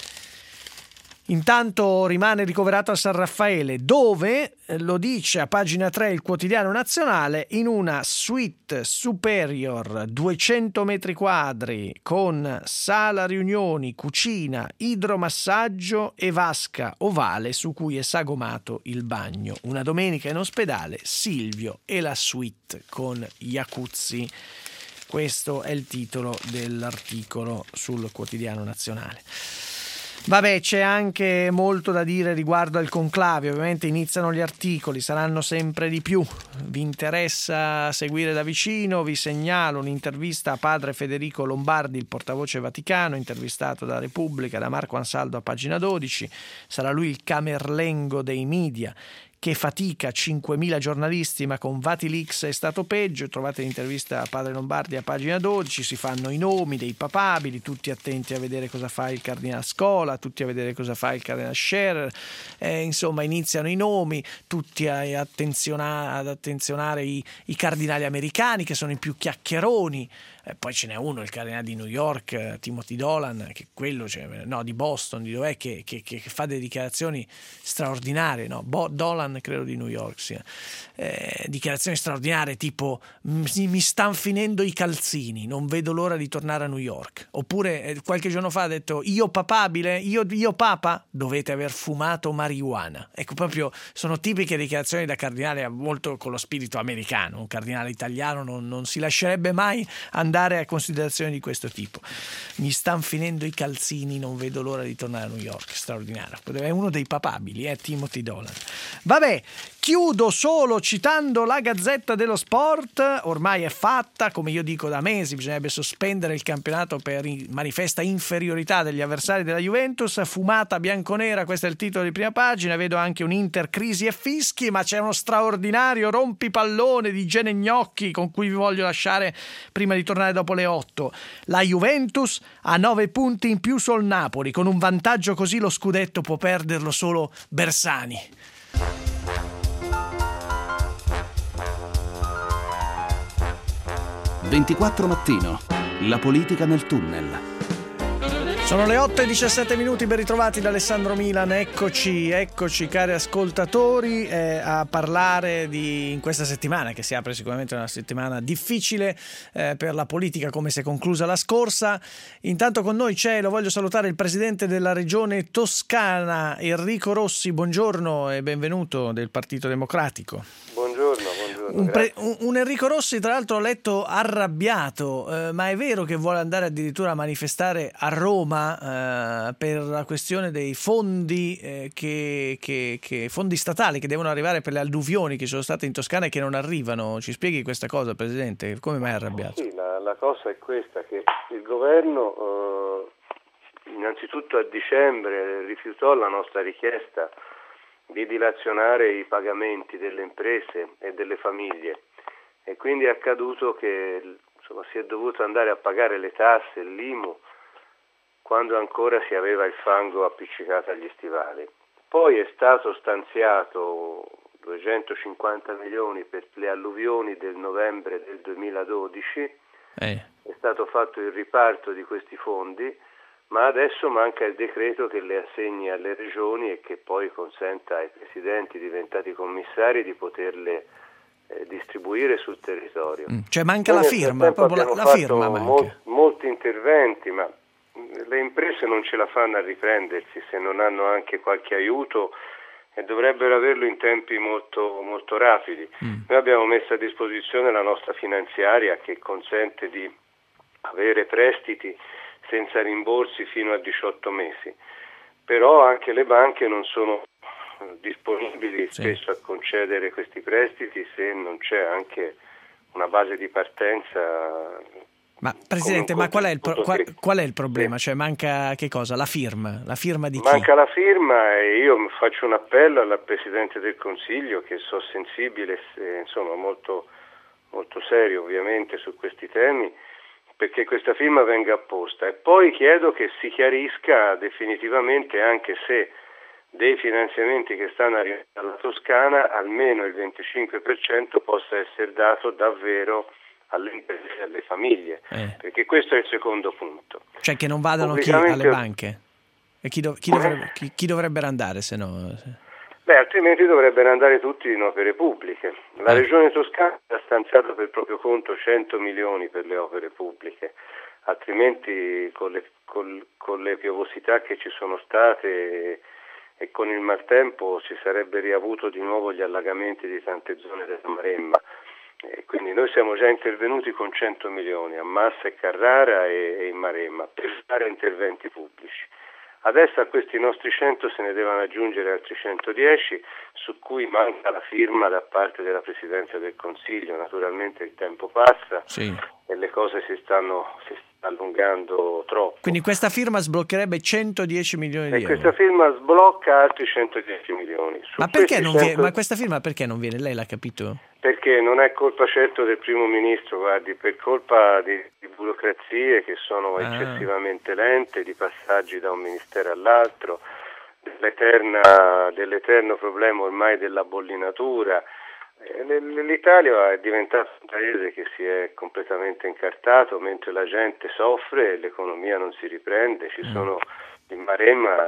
Intanto rimane ricoverato a San Raffaele, dove, lo dice a pagina tre il Quotidiano Nazionale, in una suite superior duecento metri quadri con sala riunioni, cucina, idromassaggio e vasca ovale su cui è sagomato il bagno. Una domenica in ospedale, Silvio e la suite con jacuzzi. Questo è il titolo dell'articolo sul Quotidiano Nazionale. Vabbè, c'è anche molto da dire riguardo al conclave, ovviamente iniziano gli articoli, saranno sempre di più. Vi interessa seguire da vicino? Vi segnalo un'intervista a padre Federico Lombardi, il portavoce Vaticano, intervistato da Repubblica, da Marco Ansaldo a pagina dodici. Sarà lui il camerlengo dei media, che fatica cinquemila giornalisti, ma con Vatilix è stato peggio. Trovate l'intervista a padre Lombardi a pagina dodici, si fanno i nomi dei papabili, tutti attenti a vedere cosa fa il cardinal Scola, tutti a vedere cosa fa il cardinal Scherer, eh, insomma iniziano i nomi, tutti a attenziona- ad attenzionare i, i cardinali americani che sono i più chiacchieroni. Eh, poi ce n'è uno, il cardinale di New York, eh, Timothy Dolan, che quello, cioè, no, di Boston, di dov'è, che, che, che fa delle dichiarazioni straordinarie, no? Bo- Dolan credo di New York sia. Eh, dichiarazioni straordinarie tipo mi, mi stanno finendo i calzini, non vedo l'ora di tornare a New York. Oppure eh, qualche giorno fa ha detto io papabile, io, io papa, dovete aver fumato marijuana. Ecco, proprio sono tipiche dichiarazioni da cardinale molto con lo spirito americano. Un cardinale italiano non, non si lascerebbe mai andare a considerazioni di questo tipo. Mi stanno finendo i calzini, non vedo l'ora di tornare a New York. Straordinario, è uno dei papabili, è eh, Timothy Dolan. Vabbè, chiudo solo citando la Gazzetta dello Sport. Ormai è fatta, come io dico da mesi, bisognerebbe sospendere il campionato per manifesta inferiorità degli avversari della Juventus. Fumata bianconera, questo è il titolo di prima pagina. Vedo anche un Inter crisi e fischi, ma c'è uno straordinario rompipallone di Gene Gnocchi con cui vi voglio lasciare prima di tornare dopo le otto. La Juventus ha nove punti in più sul Napoli, con un vantaggio così lo scudetto può perderlo solo Bersani. ventiquattro Mattino, la politica nel tunnel. Sono le otto e diciassette minuti, ben ritrovati da Alessandro Milan. Eccoci, eccoci cari ascoltatori eh, a parlare di in questa settimana, che si apre sicuramente una settimana difficile eh, per la politica, come si è conclusa la scorsa. Intanto con noi c'è, lo voglio salutare, il presidente della regione Toscana, Enrico Rossi. Buongiorno e benvenuto, del Partito Democratico. Buongiorno, buongiorno. Un, pre, un, un Enrico Rossi, tra l'altro, ho letto arrabbiato, eh, ma è vero che vuole andare addirittura a manifestare a Roma eh, per la questione dei fondi eh, che, che, che fondi statali che devono arrivare per le alluvioni che sono state in Toscana e che non arrivano. Ci spieghi questa cosa, Presidente? Come mai è arrabbiato? Sì, la, la cosa è questa, che il governo eh, innanzitutto a dicembre rifiutò la nostra richiesta di dilazionare i pagamenti delle imprese e delle famiglie, e quindi è accaduto che insomma, si è dovuto andare a pagare le tasse, l'I M U, quando ancora si aveva il fango appiccicato agli stivali. Poi è stato stanziato duecentocinquanta milioni per le alluvioni del novembre del duemiladodici, eh. È stato fatto il riparto di questi fondi, ma adesso manca il decreto che le assegni alle regioni e che poi consenta ai presidenti diventati commissari di poterle eh, distribuire sul territorio. Mm, cioè manca Noi la firma, proprio la, la firma manca. Mol, molti interventi, ma le imprese non ce la fanno a riprendersi se non hanno anche qualche aiuto, e dovrebbero averlo in tempi molto, molto rapidi. Mm. Noi abbiamo messo a disposizione la nostra finanziaria che consente di avere prestiti senza rimborsi fino a diciotto mesi, però anche le banche non sono disponibili sì. spesso a concedere questi prestiti se non c'è anche una base di partenza. Ma Presidente, ma qual è il, pro- qual, qual è il problema? Sì. Cioè manca che cosa? La firma? La firma di chi? Manca la firma, e io faccio un appello al Presidente del Consiglio, che so sensibile, insomma molto, molto serio ovviamente su questi temi, perché questa firma venga apposta, e poi chiedo che si chiarisca definitivamente anche se dei finanziamenti che stanno arrivando alla Toscana almeno il venticinque per cento possa essere dato davvero alle imprese e alle famiglie, eh. perché questo è il secondo punto. Cioè che non vadano chi alle banche? E chi, dov- chi, dovrebbe, chi, chi dovrebbero andare se no? Beh, altrimenti dovrebbero andare tutti in opere pubbliche. La eh. Regione Toscana ha stanziato per proprio conto cento milioni per le opere pubbliche, altrimenti con le, con, con le piovosità che ci sono state e, e con il maltempo si sarebbe riavuto di nuovo gli allagamenti di tante zone della Maremma. E quindi noi siamo già intervenuti con cento milioni a Massa e Carrara e, e in Maremma per fare interventi pubblici. Adesso a questi nostri cento se ne devono aggiungere altri centodieci, su cui manca la firma da parte della Presidenza del Consiglio. Naturalmente il tempo passa sì. e le cose si stanno, si stanno allungando troppo. Quindi questa firma sbloccherebbe centodieci milioni di e euro. Questa firma sblocca altri centodieci milioni. Su ma, perché non cento... viene, ma questa firma perché non viene? Lei l'ha capito? Perché non è colpa certo del primo ministro, guardi, per colpa di, di burocrazie che sono ah. eccessivamente lente, di passaggi da un ministero all'altro, dell'eterna, dell'eterno problema ormai della bollinatura. L'Italia è diventato un paese che si è completamente incartato, mentre la gente soffre e l'economia non si riprende. Ci sono in Maremma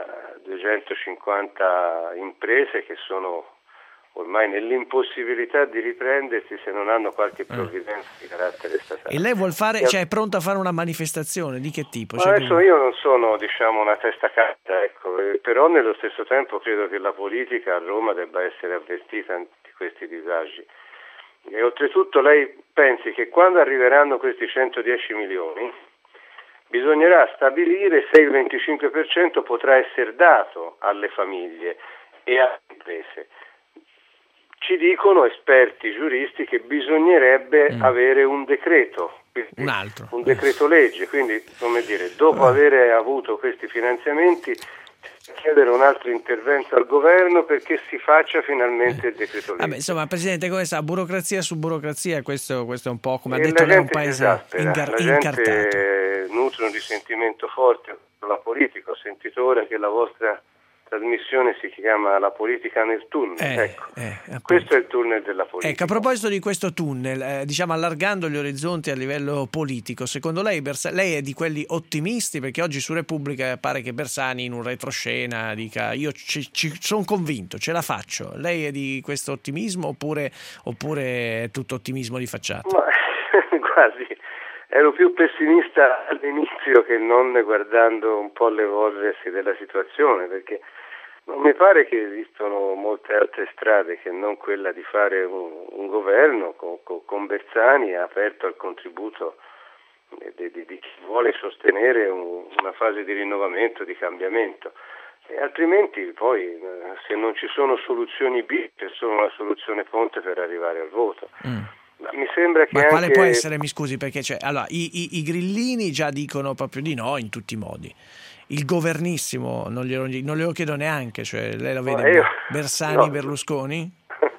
duecentocinquanta imprese che sono ormai nell'impossibilità di riprendersi se non hanno qualche provvidenza di carattere statale. E lei vuol fare, cioè è pronto a fare una manifestazione? Di che tipo? Cioè, adesso io non sono, diciamo, una testa calda, ecco, però nello stesso tempo credo che la politica a Roma debba essere avvertita di questi disagi. E oltretutto lei pensi che quando arriveranno questi centodieci milioni bisognerà stabilire se il venticinque per cento potrà essere dato alle famiglie e alle imprese. Ci dicono esperti giuristi che bisognerebbe mm. avere un decreto, un altro, un decreto legge, quindi come dire, dopo oh. aver avuto questi finanziamenti chiedere un altro intervento al governo perché si faccia finalmente il decreto legge. Vabbè, insomma, Presidente, come sa, burocrazia su burocrazia, questo, questo è un po', come ha detto lei, un paese ingar- la incartato. Gente nutre un risentimento forte con la politica. Ho sentito ora che la vostra trasmissione si chiama La politica nel tunnel. Eh, ecco. eh, questo è il tunnel della politica. Ecco, a proposito di questo tunnel, eh, diciamo allargando gli orizzonti a livello politico, secondo lei Bersani, lei è di quelli ottimisti? Perché oggi su Repubblica pare che Bersani in un retroscena dica io ci, ci sono convinto, ce la faccio. Lei è di questo ottimismo oppure, oppure è tutto ottimismo di facciata? Ma, quasi. Ero più pessimista all'inizio che non guardando un po' l'evolversi della situazione, perché non mi pare che esistono molte altre strade che non quella di fare un, un governo con, con Bersani aperto al contributo di, di, di chi vuole sostenere un, una fase di rinnovamento, di cambiamento. E altrimenti poi se non ci sono soluzioni B c'è solo una soluzione ponte per arrivare al voto. Mm. Ma mi sembra che Ma quale anche... può essere, mi scusi, perché c'è, allora, i, i, i grillini già dicono proprio di no in tutti i modi. Il governissimo non glielo, non glielo chiedo neanche, cioè lei lo vede, io... Bersani, no. Berlusconi?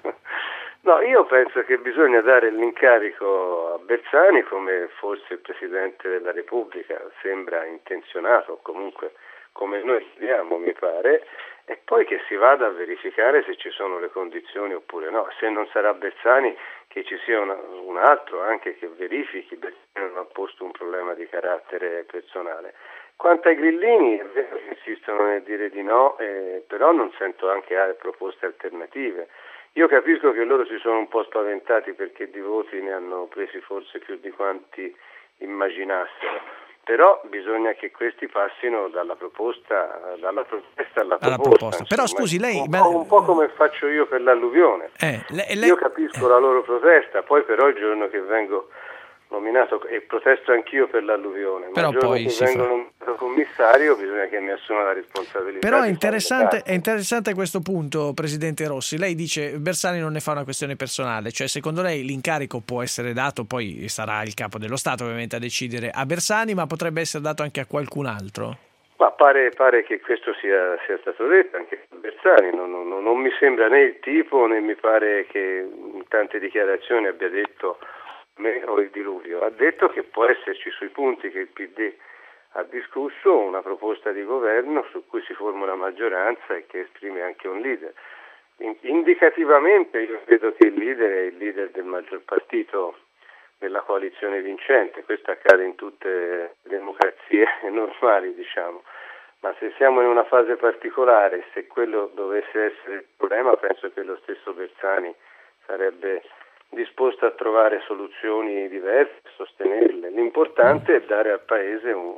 No, io penso che bisogna dare l'incarico a Bersani, come forse il Presidente della Repubblica sembra intenzionato, comunque come noi chiediamo mi pare, e poi che si vada a verificare se ci sono le condizioni oppure no. Se non sarà Bersani, che ci sia una, un altro anche che verifichi, Bersani non ha posto un problema di carattere personale. Quanto ai grillini, è vero che insistono nel dire di no, eh, però non sento anche proposte alternative. Io capisco che loro si sono un po' spaventati perché di voti ne hanno presi forse più di quanti immaginassero. Però bisogna che questi passino dalla proposta, dalla protesta alla, alla proposta. proposta. Però scusi, lei... Un po', un po' come faccio io per l'alluvione. Eh, lei, lei... Io capisco eh. la loro protesta, poi però il giorno che vengo nominato, e protesto anch'io per l'alluvione, però ma il giorno poi che si vengo fa... nominato commissario bisogna che mi assuma la responsabilità. Però è interessante, è interessante questo punto, Presidente Rossi. Lei dice Bersani non ne fa una questione personale, cioè secondo lei l'incarico può essere dato, poi sarà il capo dello Stato ovviamente a decidere, a Bersani, ma potrebbe essere dato anche a qualcun altro? Ma pare, pare che questo sia, sia stato detto anche a Bersani, non, non, non mi sembra né il tipo né mi pare che in tante dichiarazioni abbia detto me o il diluvio. Ha detto che può esserci sui punti che il P D ha discusso una proposta di governo su cui si forma una maggioranza e che esprime anche un leader. Indicativamente io credo che il leader è il leader del maggior partito della coalizione vincente, questo accade in tutte le democrazie normali, diciamo, ma se siamo in una fase particolare, se quello dovesse essere il problema, penso che lo stesso Bersani sarebbe disposto a trovare soluzioni diverse, sostenerle. L'importante è dare al Paese un,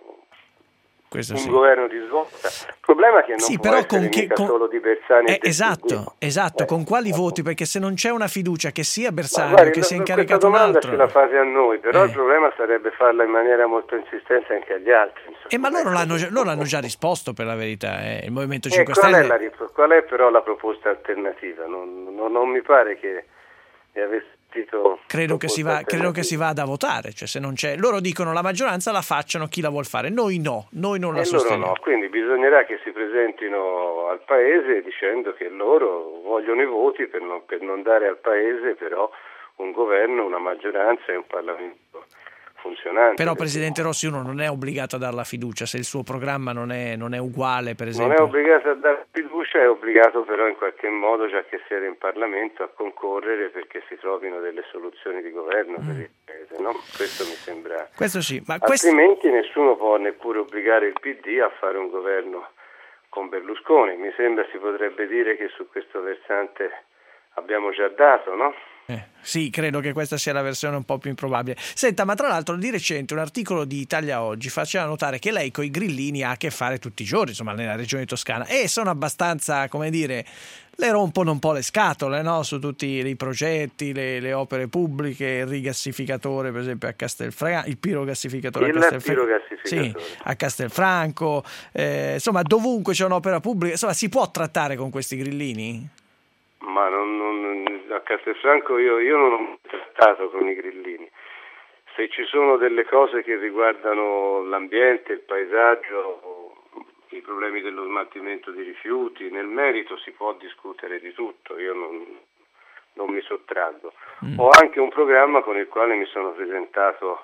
un sì. governo di svolta. Il problema è che non sì, può però essere con che, mica con... solo di Bersani. Eh, esatto, esatto. Eh, con quali eh, voti? Perché se non c'è una fiducia che sia Bersani guardi, o che sia incaricato questa un domanda altro... ce la fate a noi, però eh. il problema sarebbe farla in maniera molto insistente anche agli altri. Insomma. Eh, ma loro l'hanno, già, loro hanno già risposto, per la verità, eh. Il Movimento eh, cinque qual Stelle... È la, qual è però la proposta alternativa? Non, non, non mi pare che mi avesse Credo che, si va, credo che si vada a votare, cioè se non c'è, loro dicono la maggioranza la facciano, chi la vuol fare, noi no, noi non la e sosteniamo. Loro no, quindi bisognerà che si presentino al Paese dicendo che loro vogliono i voti per non, per non dare al Paese però un governo, una maggioranza e un Parlamento funzionante. Però Presidente Rossi uno non è obbligato a dare la fiducia se il suo programma non è, non è uguale, per esempio. Non è obbligato a dare fiducia, è obbligato però in qualche modo, già che siede in Parlamento, a concorrere perché si trovino delle soluzioni di governo mm. per il Paese, no? Questo mi sembra. Questo sì, ma altrimenti questo... nessuno può neppure obbligare il P D a fare un governo con Berlusconi. Mi sembra si potrebbe dire che su questo versante abbiamo già dato, no? Eh, sì, credo che questa sia la versione un po' più improbabile. Senta, ma tra l'altro di recente un articolo di Italia Oggi faceva notare che lei coi grillini ha a che fare tutti i giorni, insomma, nella regione toscana, e sono abbastanza, come dire, le rompono un po' le scatole, no? Su tutti i progetti, le, le opere pubbliche, il rigassificatore, per esempio a Castelfranco, il pirogassificatore il a Castelfranco, pirogassificatore. sì, a Castelfranco, eh, insomma, dovunque c'è un'opera pubblica, insomma, si può trattare con questi grillini? Ma non, non, a Castelfranco io, io non ho trattato con i grillini. Se ci sono delle cose che riguardano l'ambiente, il paesaggio, i problemi dello smaltimento di rifiuti, nel merito si può discutere di tutto, io non, non mi sottraggo. Mm. Ho anche un programma con il quale mi sono presentato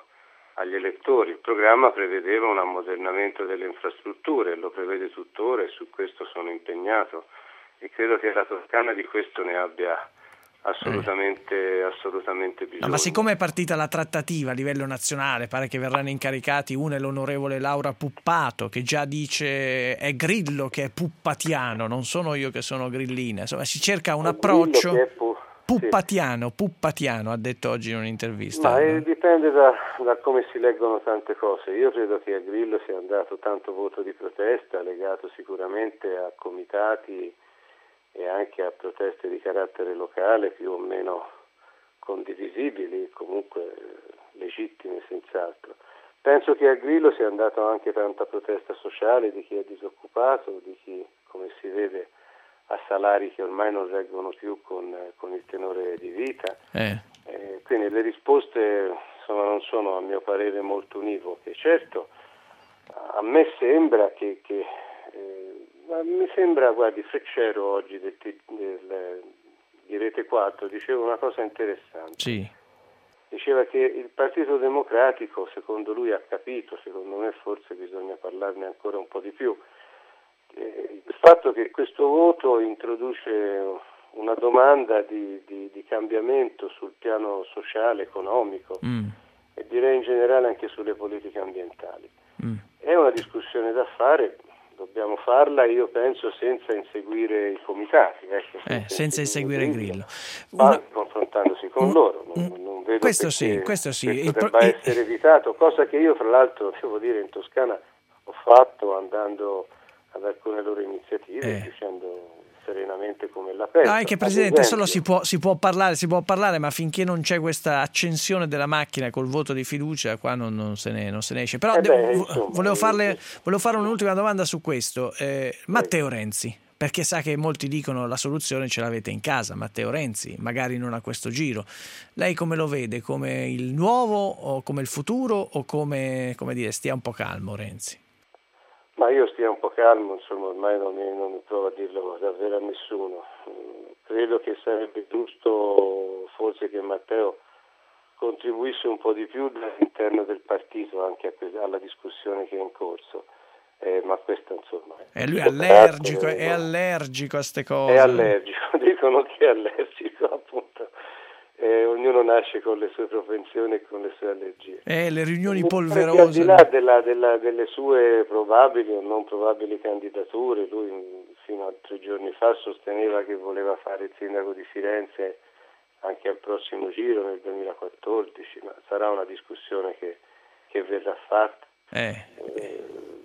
agli elettori. Il programma prevedeva un ammodernamento delle infrastrutture, lo prevede tuttora e su questo sono impegnato e credo che la Toscana di questo ne abbia assolutamente, eh. assolutamente bisogno. No, ma siccome è partita la trattativa a livello nazionale, pare che verranno incaricati, uno è l'onorevole Laura Puppato, che già dice è Grillo che è puppatiano, non sono io che sono grillina, insomma si cerca un è approccio pu- puppatiano, sì. puppatiano ha detto oggi in un'intervista. Ma eh, dipende da, da come si leggono tante cose. Io credo che a Grillo sia andato tanto voto di protesta legato sicuramente a comitati e anche a proteste di carattere locale più o meno condivisibili, comunque legittime senz'altro. Penso che a Grillo sia andato anche tanta protesta sociale di chi è disoccupato, di chi, come si vede, ha salari che ormai non reggono più con, con il tenore di vita. Eh. Eh, quindi le risposte insomma, non sono a mio parere molto univoche. Certo, a me sembra che... che eh, Ma mi sembra, guardi, Freccero oggi del, del, di Rete quattro diceva una cosa interessante. Sì. Diceva che il Partito Democratico, secondo lui, ha capito, secondo me forse bisogna parlarne ancora un po' di più, eh, il fatto che questo voto introduce una domanda di, di, di cambiamento sul piano sociale, economico mm. e direi in generale anche sulle politiche ambientali. Mm. È una discussione da fare. Dobbiamo farla, io penso, senza inseguire i comitati, ecco, senza, eh, senza inseguire Grillo, Una... confrontandosi con un... loro. Non, non vedo questo sì, questo sì. Questo il debba pro... essere evitato, cosa che io, fra l'altro, devo dire, in Toscana ho fatto andando ad alcune loro iniziative, eh. dicendo serenamente come la penso. No, è che Presidente, solo si può, si può parlare, si può parlare, ma finché non c'è questa accensione della macchina col voto di fiducia, qua non, non, se, ne, non se ne esce. Però eh devo, beh, insomma, volevo, farle, volevo fare un'ultima domanda su questo. Eh, Matteo Renzi, perché sa che molti dicono la soluzione ce l'avete in casa, Matteo Renzi, magari non a questo giro. Lei come lo vede? Come il nuovo o come il futuro o come, come dire, stia un po' calmo Renzi? Ma io stia un po' calmo, insomma, ormai non mi, non mi provo a dirlo davvero a nessuno. Credo che sarebbe giusto forse che Matteo contribuisse un po' di più all'interno del partito anche a, alla discussione che è in corso. Eh, ma questo insomma è lui è allergico, è allergico a queste cose. È allergico, dicono che è allergico appunto. Eh, ognuno nasce con le sue propensioni e con le sue allergie. Eh, le riunioni Mi polverose. Al di là della, della, delle sue probabili o non probabili candidature, lui fino a tre giorni fa sosteneva che voleva fare il sindaco di Firenze anche al prossimo giro nel duemilaquattordici, ma sarà una discussione che, che verrà fatta. Eh. Eh,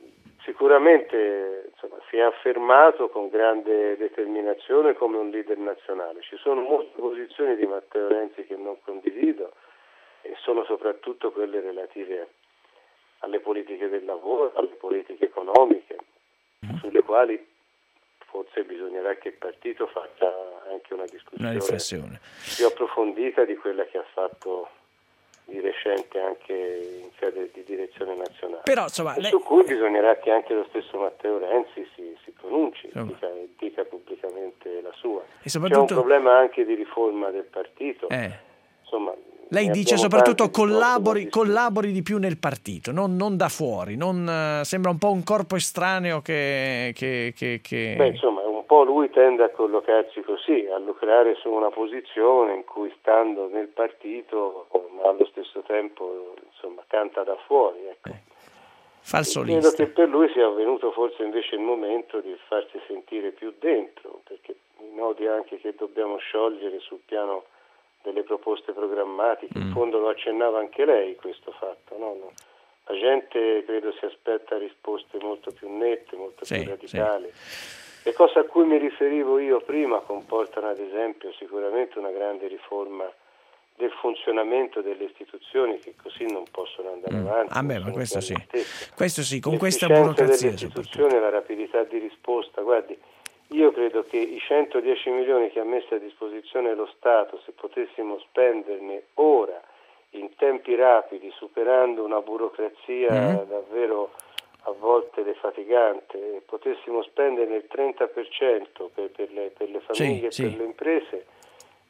Sicuramente insomma, si è affermato con grande determinazione come un leader nazionale. Ci sono molte posizioni di Matteo Renzi che non condivido e sono soprattutto quelle relative alle politiche del lavoro, alle politiche economiche, sulle quali forse bisognerà che il partito faccia anche una discussione una riflessione più approfondita di quella che ha fatto di recente anche in sede di direzione nazionale. Però, insomma, lei... su cui bisognerà che anche lo stesso Matteo Renzi si, si pronunci, dica, dica pubblicamente la sua. E soprattutto... C'è un problema anche di riforma del partito. Eh. Insomma, lei dice soprattutto collabori, collabori di più nel partito, non, non da fuori, non, uh, sembra un po' un corpo estraneo che... che, che, che... Beh, insomma, un po' lui tende a collocarsi così, a lucrare su una posizione in cui stando nel partito, ma allo stesso tempo, insomma, canta da fuori. Ecco. Eh. Falsolista. Credo che per lui sia venuto forse invece il momento di farsi sentire più dentro, perché i nodi anche che dobbiamo sciogliere sul piano delle proposte programmatiche, in fondo lo accennava anche lei questo fatto, no? No. La gente credo si aspetta risposte molto più nette, molto sì, più radicali. Sì. Le cose a cui mi riferivo io prima comportano ad esempio sicuramente una grande riforma del funzionamento delle istituzioni che così non possono andare mm. avanti. Ah beh, ma questo sì. questo sì, con questa burocrazia delle istituzioni e la rapidità di risposta. Guardi, io credo che i centodieci milioni che ha messo a disposizione lo Stato, se potessimo spenderne ora in tempi rapidi, superando una burocrazia mm. davvero a volte defatigante, potessimo spenderne il trenta per cento per, per, le, per le famiglie e sì, per sì. le imprese,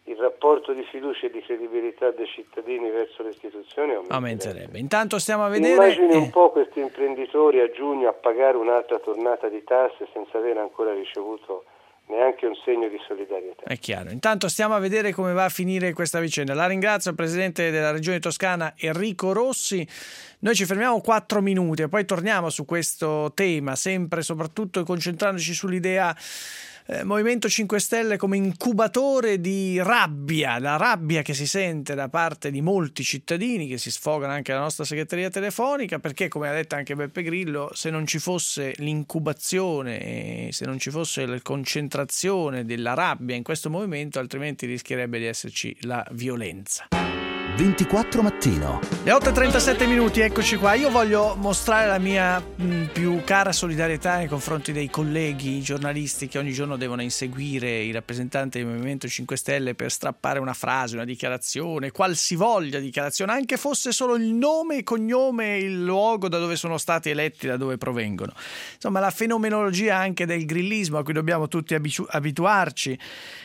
il rapporto di fiducia e di credibilità dei cittadini verso le istituzioni aumenterebbe. aumenterebbe. Intanto stiamo a vedere... Immagini eh... un po' questi imprenditori a giugno a pagare un'altra tornata di tasse senza aver ancora ricevuto neanche un segno di solidarietà. È chiaro. Intanto stiamo a vedere come va a finire questa vicenda. La ringrazio il Presidente della Regione Toscana Enrico Rossi. Noi ci fermiamo quattro minuti e poi torniamo su questo tema, sempre e soprattutto concentrandoci sull'idea Eh, Movimento cinque Stelle come incubatore di rabbia, la rabbia che si sente da parte di molti cittadini che si sfogano anche alla nostra segreteria telefonica, perché come ha detto anche Beppe Grillo, se non ci fosse l'incubazione, se non ci fosse la concentrazione della rabbia in questo movimento, altrimenti rischierebbe di esserci la violenza. ventiquattro mattino. Le otto e trentasette minuti, eccoci qua. Io voglio mostrare la mia mh, più cara solidarietà nei confronti dei colleghi giornalisti che ogni giorno devono inseguire i rappresentanti del Movimento cinque Stelle per strappare una frase, una dichiarazione, qualsivoglia dichiarazione, anche fosse solo il nome, il cognome, il luogo da dove sono stati eletti, da dove provengono. Insomma, la fenomenologia anche del grillismo a cui dobbiamo tutti abitu- abituarci,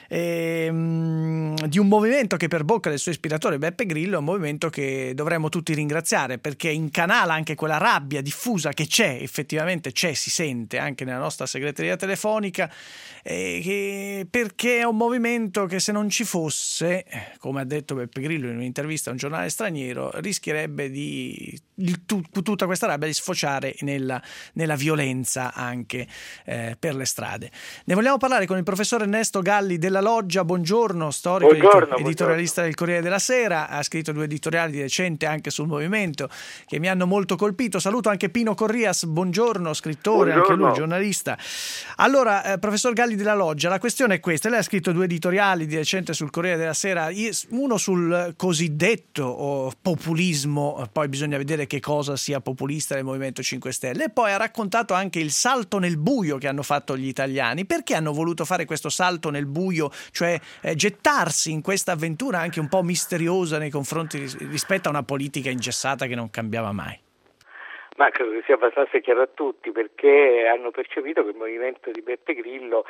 e, mh, di un movimento che per bocca del suo ispiratore Beppe Grillo è un movimento che dovremmo tutti ringraziare, perché incanala anche quella rabbia diffusa che c'è, effettivamente c'è, si sente anche nella nostra segreteria telefonica, eh, che, perché è un movimento che se non ci fosse, come ha detto Beppe Grillo in un'intervista a un giornale straniero, rischierebbe di, di tu, tutta questa rabbia di sfociare nella, nella violenza anche eh, per le strade. Ne vogliamo parlare con il professor Ernesto Galli della Loggia. Buongiorno, storico buongiorno, editorialista buongiorno. del Corriere della Sera, ha scritto due editoriali di recente anche sul movimento che mi hanno molto colpito. Saluto anche Pino Corrias, buongiorno, scrittore, buongiorno. Anche lui giornalista. Allora, eh, professor Galli della Loggia, la questione è questa: lei ha scritto due editoriali di recente sul Corriere della Sera, uno sul cosiddetto oh, populismo, poi bisogna vedere che cosa sia populista del Movimento cinque Stelle, e poi ha raccontato anche il salto nel buio che hanno fatto gli italiani. Perché hanno voluto fare questo salto nel buio, cioè eh, gettarsi in questa avventura anche un po' misteriosa nei confronti rispetto a una politica ingessata che non cambiava mai? Ma credo che sia abbastanza chiaro a tutti, perché hanno percepito che il movimento di Beppe Grillo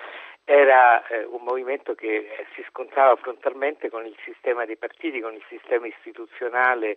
era eh, un movimento che eh, si scontrava frontalmente con il sistema dei partiti, con il sistema istituzionale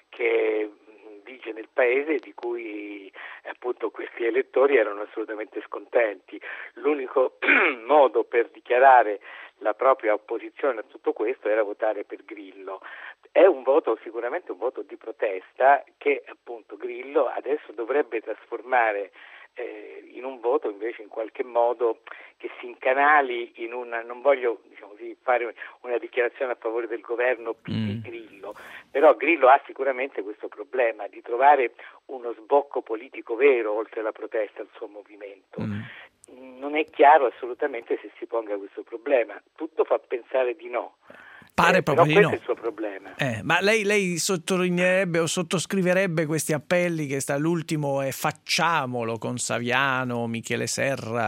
che vige nel paese, di cui appunto questi elettori erano assolutamente scontenti. L'unico modo per dichiarare la propria opposizione a tutto questo era votare per Grillo. È un voto, sicuramente un voto di protesta, che appunto Grillo adesso dovrebbe trasformare eh, in un voto invece in qualche modo che si incanali in una, non voglio diciamo così, fare una dichiarazione a favore del governo P D Grillo, però Grillo ha sicuramente questo problema di trovare uno sbocco politico vero oltre la protesta al suo movimento. Mm. Non è chiaro assolutamente se si ponga questo problema, tutto fa pensare di no. Pare eh, proprio però di questo no. è il suo problema. Eh, ma lei, lei sottolineerebbe o sottoscriverebbe questi appelli, che sta l'ultimo è Facciamolo con Saviano, Michele Serra,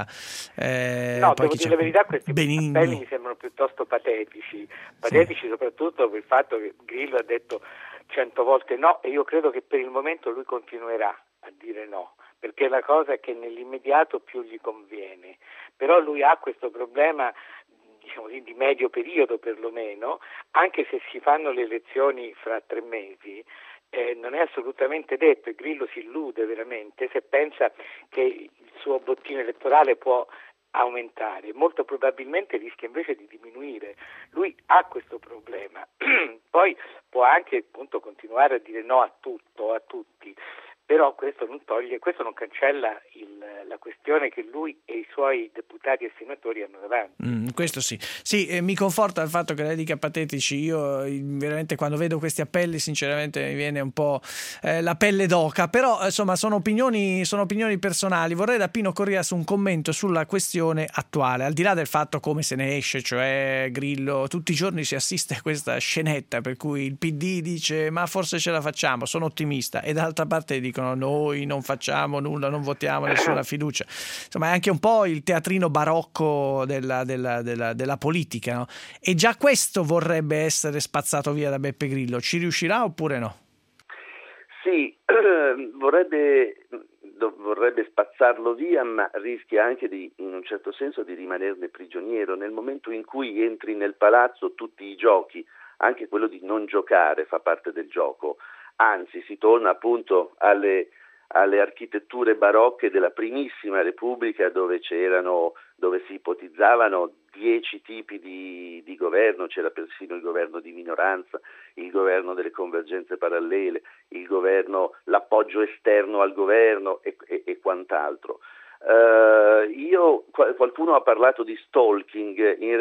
eh, no, poi devo chi dire c'è? la verità, questi Benigni. appelli mi sembrano piuttosto patetici, patetici sì. Soprattutto per il fatto che Grillo ha detto cento volte no, e io credo che per il momento lui continuerà a dire no, perché è la cosa che nell'immediato più gli conviene, però lui ha questo problema, diciamo così, di medio periodo perlomeno, anche se si fanno le elezioni fra tre mesi, eh, non è assolutamente detto, e Grillo si illude veramente se pensa che il suo bottino elettorale può aumentare, molto probabilmente rischia invece di diminuire. Lui ha questo problema, poi può anche appunto continuare a dire no a tutto, a tutti, però questo non toglie, questo non cancella il, la questione che lui e i suoi deputati e senatori hanno davanti. Mm, questo sì, sì eh, mi conforta il fatto che lei dica patetici. Io veramente quando vedo questi appelli sinceramente mi viene un po' eh, la pelle d'oca, però insomma sono opinioni, sono opinioni personali. Vorrei da Pino Corrias un commento sulla questione attuale, al di là del fatto come se ne esce, cioè Grillo, tutti i giorni si assiste a questa scenetta per cui il P D dice ma forse ce la facciamo, sono ottimista, e dall'altra parte dicono noi non facciamo nulla, non votiamo nessuna fiducia. Insomma è anche un po' il teatrino barocco della, della, della, della politica, no? E già questo vorrebbe essere spazzato via da Beppe Grillo. Ci riuscirà oppure no? Sì, vorrebbe, vorrebbe spazzare farlo via, ma rischia anche di, in un certo senso, di rimanerne prigioniero. Nel momento in cui entri nel palazzo, tutti i giochi, anche quello di non giocare, fa parte del gioco. Anzi, si torna appunto alle, alle architetture barocche della primissima Repubblica, dove c'erano, dove si ipotizzavano dieci tipi di, di governo, c'era persino il governo di minoranza, il governo delle convergenze parallele, il governo, l'appoggio esterno al governo e, e, e quant'altro. Uh, io, qualcuno ha parlato di stalking, in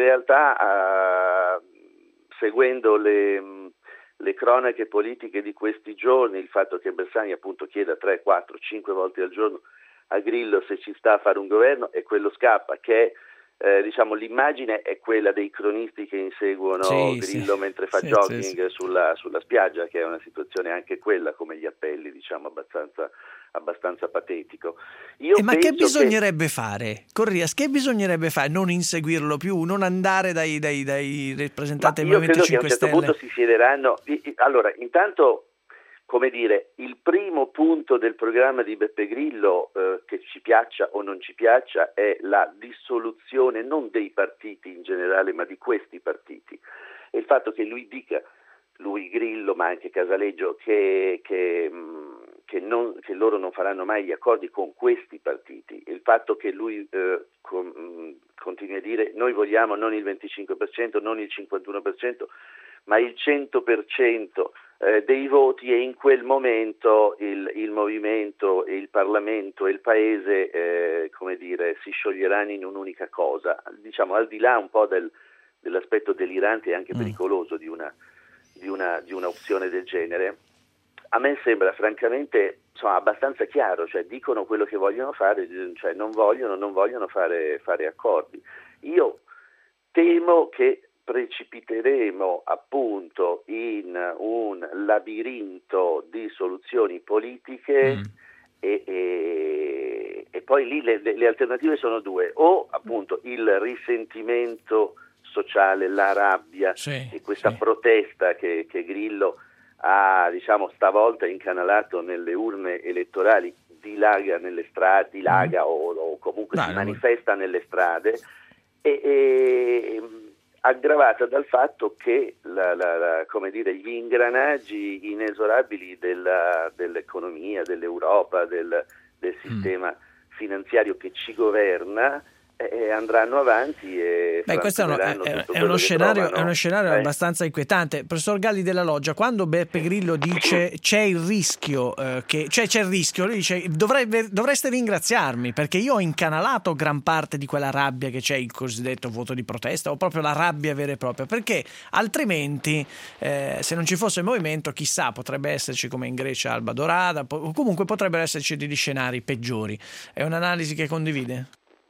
realtà uh, seguendo le, le cronache politiche di questi giorni, il fatto che Bersani appunto chieda tre, quattro, cinque volte al giorno a Grillo se ci sta a fare un governo e quello scappa, che eh, diciamo l'immagine è quella dei cronisti che inseguono sì, Grillo sì. mentre fa sì, jogging sì, sì. Sulla, sulla spiaggia, che è una situazione anche quella, come gli appelli, diciamo abbastanza, abbastanza patetico. Io eh, ma che penso bisognerebbe che... fare? Corrias, che bisognerebbe fare? Non inseguirlo più, non andare dai, dai, dai rappresentanti del Movimento cinque Stelle? Io credo che a un certo punto si siederanno. Allora, intanto, come dire, il primo punto del programma di Beppe Grillo, eh, che ci piaccia o non ci piaccia, è la dissoluzione non dei partiti in generale, ma di questi partiti. E il fatto che lui dica, lui Grillo, ma anche Casaleggio, che, che, che, non, che loro non faranno mai gli accordi con questi partiti, il fatto che lui eh, con, continui a dire noi vogliamo non il venticinque per cento, non il cinquantuno per cento, ma il cento per cento eh, dei voti, e in quel momento il, il movimento, e il Parlamento e il Paese eh, come dire, si scioglieranno in un'unica cosa, diciamo al di là un po' del, dell'aspetto delirante e anche mm. pericoloso di una di una, di una opzione del genere. A me sembra francamente insomma, abbastanza chiaro, cioè dicono quello che vogliono fare, cioè non vogliono, non vogliono fare, fare accordi. Io temo che precipiteremo appunto in un labirinto di soluzioni politiche mm. e, e, e poi lì le, le alternative sono due: o appunto il risentimento sociale, la rabbia sì, e questa sì. protesta che, che Grillo ha, diciamo, stavolta incanalato nelle urne elettorali, dilaga nelle strade, dilaga mm. o, o comunque Dai, si manifesta non... nelle strade, e, e aggravata dal fatto che la, la, la, come dire, gli ingranaggi inesorabili della, dell'economia, dell'Europa, del, del sistema mm. finanziario che ci governa Eh, andranno avanti e Beh, questo è, uno, è, è, uno scenario, è uno scenario eh. abbastanza inquietante. Professor Galli della Loggia, quando Beppe Grillo dice c'è il rischio eh, che cioè c'è il rischio, lui dice dovrebbe, dovreste ringraziarmi perché io ho incanalato gran parte di quella rabbia che c'è, il cosiddetto voto di protesta o proprio la rabbia vera e propria, perché altrimenti eh, se non ci fosse il movimento, chissà, potrebbe esserci come in Grecia Alba Dorada, po- comunque potrebbero esserci degli scenari peggiori. È un'analisi che condivide?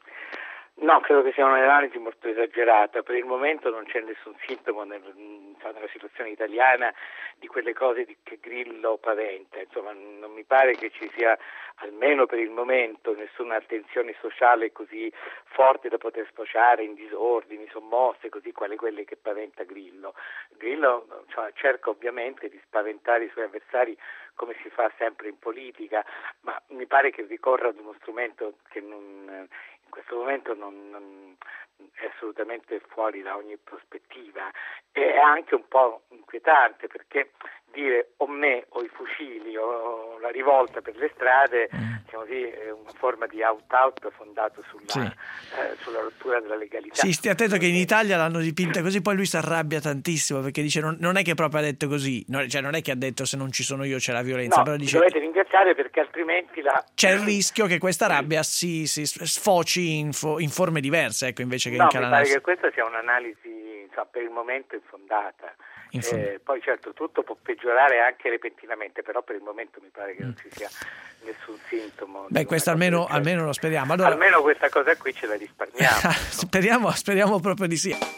No, credo che sia un'analisi molto esagerata. Per il momento non c'è nessun sintomo nel, nella situazione italiana di quelle cose di, che Grillo paventa. Insomma, non mi pare che ci sia, almeno per il momento, nessuna tensione sociale così forte da poter sfociare in disordini, sommosse, così quali quelle che paventa Grillo. Grillo cioè, cerca ovviamente di spaventare i suoi avversari come si fa sempre in politica, ma mi pare che ricorra ad uno strumento che non... in questo momento non, non è assolutamente fuori da ogni prospettiva. È anche un po' inquietante perché dire o me o i fucili o la rivolta per le strade diciamo così, è una forma di out-out fondato sulla, sì. eh, sulla rottura della legalità. Sì, stia attento che in Italia l'hanno dipinta così, poi lui si arrabbia tantissimo perché dice non, non è che proprio ha detto così, no, cioè non è che ha detto se non ci sono io c'è la violenza, no, però dice dovete ringraziare perché altrimenti la... c'è il rischio che questa rabbia si, si sfoci in, fo, in forme diverse, ecco, invece che no, incanalasse. Mi pare che questa sia un'analisi insomma, per il momento infondata. Eh, poi certo tutto può peggiorare anche repentinamente, però per il momento mi pare che non ci sia nessun sintomo. Beh, questo almeno, almeno lo speriamo. Allora... Almeno questa cosa qui ce la risparmiamo. speriamo, speriamo proprio di sì.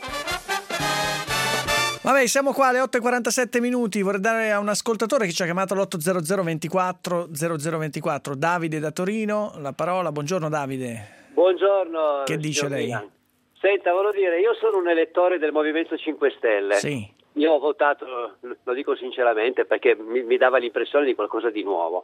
Vabbè, siamo qua alle otto e quarantasette minuti. Vorrei dare a un ascoltatore che ci ha chiamato all'otto zero zero ventiquattro zero zero ventiquattro, Davide da Torino, la parola. Buongiorno Davide. Buongiorno. Che dice lei? Milan. Senta, volevo dire, io sono un elettore del Movimento cinque Stelle. Sì. Io ho votato, lo dico sinceramente, perché mi, mi dava l'impressione di qualcosa di nuovo.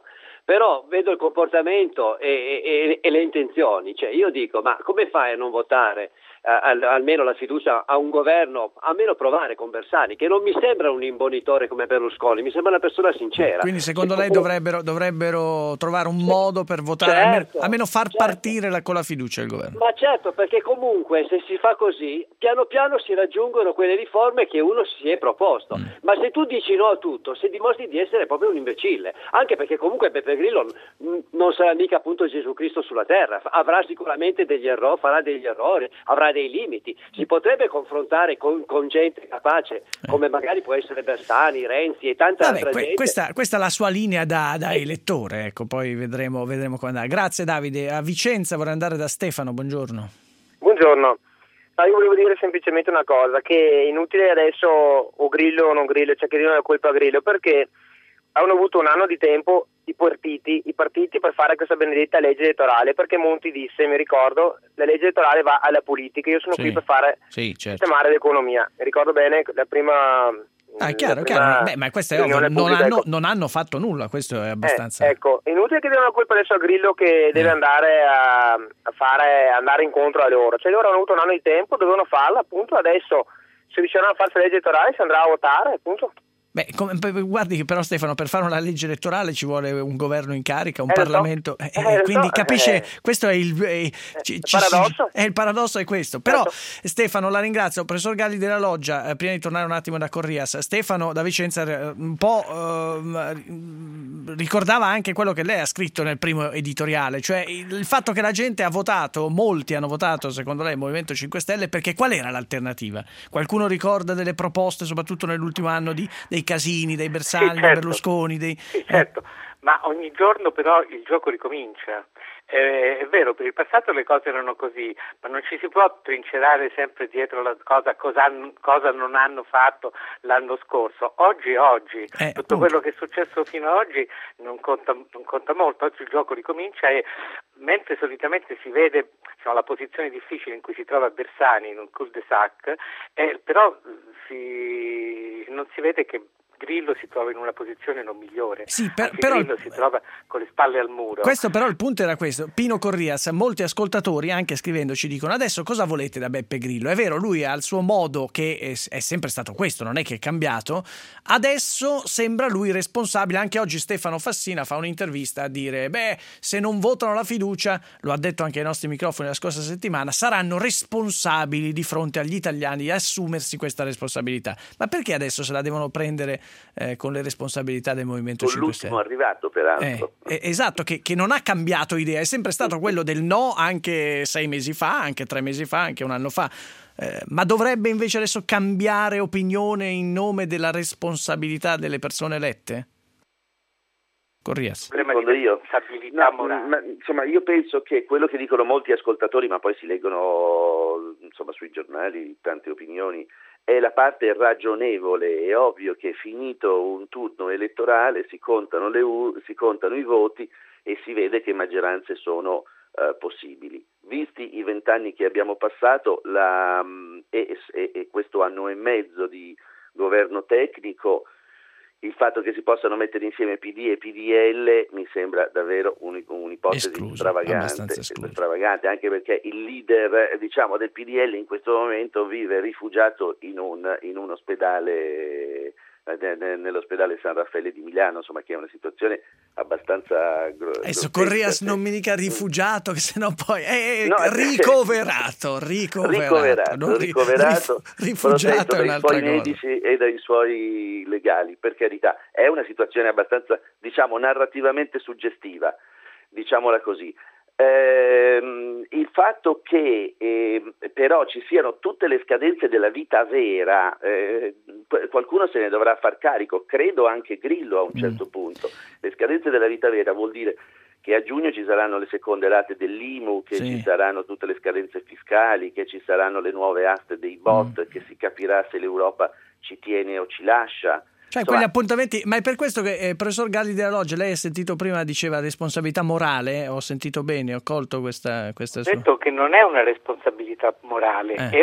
però vedo il comportamento e, e, e le intenzioni, cioè io dico, ma come fai a non votare eh, al, almeno la fiducia a un governo, almeno provare con Bersani, che non mi sembra un imbonitore come Berlusconi, mi sembra una persona sincera. Quindi secondo e lei comunque... dovrebbero, dovrebbero trovare un modo per votare, certo, almeno, almeno far certo. partire la, con la fiducia il governo. Ma certo, perché comunque se si fa così, piano piano si raggiungono quelle riforme che uno si è proposto. Mm. Ma se tu dici no a tutto, se dimostri di essere proprio un imbecille, anche perché comunque Beppe Grillo non sarà mica appunto Gesù Cristo sulla terra, avrà sicuramente degli errori, farà degli errori, avrà dei limiti. Si potrebbe confrontare con, con gente capace, come magari può essere Bersani, Renzi e tanta Vabbè, altra que- gente. Questa, questa è la sua linea da, da elettore, ecco, poi vedremo, vedremo come andrà. Grazie Davide. A Vicenza vorrei andare da Stefano, buongiorno. Buongiorno. No, io volevo dire semplicemente una cosa, che è inutile adesso o Grillo o non Grillo, cioè che diano la colpa a Grillo, perché hanno avuto un anno di tempo i partiti, i partiti per fare questa benedetta legge elettorale, perché Monti disse, mi ricordo, la legge elettorale va alla politica, io sono Sì. qui per fare Sì, certo. sistemare l'economia. Mi ricordo bene la prima... Ah, è chiaro, la è prima chiaro. Beh, ma questo è ovvio, riunione non pubblica, hanno, ecco. non hanno fatto nulla, questo è abbastanza... Eh, ecco, è inutile che diano la colpa adesso a Grillo che deve andare a, a fare, andare incontro a loro, cioè loro hanno avuto un anno di tempo, dovevano farla, appunto, adesso se riusciranno a farsi la legge elettorale si andrà a votare, appunto. Beh, come, guardi che però Stefano, per fare una legge elettorale ci vuole un governo in carica, un Eh, lo so. Parlamento, eh, Eh, lo quindi so. capisce, Eh. questo è il, eh, ci- il ci- paradosso. È il paradosso è questo. Però Stefano, la ringrazio. Professor Galli della Loggia, eh, prima di tornare un attimo da Corrias, Stefano da Vicenza eh, un po' eh, ricordava anche quello che lei ha scritto nel primo editoriale, cioè il, il fatto che la gente ha votato, molti hanno votato secondo lei il Movimento cinque Stelle, perché qual era l'alternativa? Qualcuno ricorda delle proposte, soprattutto nell'ultimo anno, di, dei Casini, dei Bersani, Sì, dei certo. Berlusconi, dei... Sì, certo, ma ogni giorno però il gioco ricomincia. Eh, è vero, per il passato le cose erano così, ma non ci si può trincerare sempre dietro la cosa, cosa, cosa non hanno fatto l'anno scorso. Oggi è oggi, Eh, tutto appunto. quello che è successo fino ad oggi non conta, non conta molto. Oggi il gioco ricomincia e mentre solitamente si vede, diciamo, la posizione difficile in cui si trova Bersani in un cul-de-sac, eh, però si, non si vede che Grillo si trova in una posizione non migliore. Sì, per- Anzi, però- Grillo si trova con le spalle al muro. Questo però il punto era questo. Pino Corrias, molti ascoltatori anche scrivendo ci dicono adesso cosa volete da Beppe Grillo? È vero, lui ha il suo modo che è, è sempre stato questo, non è che è cambiato. Adesso sembra lui responsabile. Anche oggi Stefano Fassina fa un'intervista a dire beh, se non votano la fiducia, lo ha detto anche ai nostri microfoni la scorsa settimana, saranno responsabili di fronte agli italiani di assumersi questa responsabilità. Ma perché adesso se la devono prendere eh, con le responsabilità del Movimento Con cinque l'ultimo Stelle? arrivato, peraltro. Eh, eh, esatto, che, che non ha cambiato idea, è sempre stato quello del no anche sei mesi fa, anche tre mesi fa, anche un anno fa. Eh, ma dovrebbe invece adesso cambiare opinione in nome della responsabilità delle persone elette? Corrias. Rispondo io. No, ma, insomma, io penso che quello che dicono molti ascoltatori, ma poi si leggono insomma sui giornali tante opinioni, è la parte ragionevole. È ovvio che finito un turno elettorale si contano, le u- si contano i voti e si vede che maggioranze sono uh, possibili. Visti i vent'anni che abbiamo passato la, um, e, e, e questo anno e mezzo di governo tecnico, il fatto che si possano mettere insieme P D e P D L mi sembra davvero un, un'ipotesi Escluso, stravagante, abbastanza escluso. stravagante, anche perché il leader, diciamo, del P D L in questo momento vive rifugiato in un, in un ospedale, eh, nell'ospedale San Raffaele di Milano, insomma, che è una situazione abbastanza gro- Adesso grottesca. Corrias non mi dica rifugiato, che sennò poi è No, ricoverato, ricoverato, ricoverato, non ri- ricoverato rif- rifugiato protetto è dai un'altra suoi cosa. medici e dai suoi legali, per carità. È una situazione abbastanza, diciamo, narrativamente suggestiva, diciamola così. Ehm, il fatto che eh, però ci siano tutte le scadenze della vita vera, eh, qualcuno se ne dovrà far carico, credo anche Grillo a un certo mm. punto. Le scadenze della vita vera vuol dire che a giugno ci saranno le seconde rate dell'I M U, che sì. ci saranno tutte le scadenze fiscali, che ci saranno le nuove aste dei B O T, mm. che si capirà se l'Europa ci tiene o ci lascia. Cioè quegli appuntamenti, ma è per questo che eh, professor Galli della Loggia, lei ha sentito prima, diceva responsabilità morale, ho sentito bene, ho colto questa, questa Ho sua... detto che non è una responsabilità morale, eh. è un,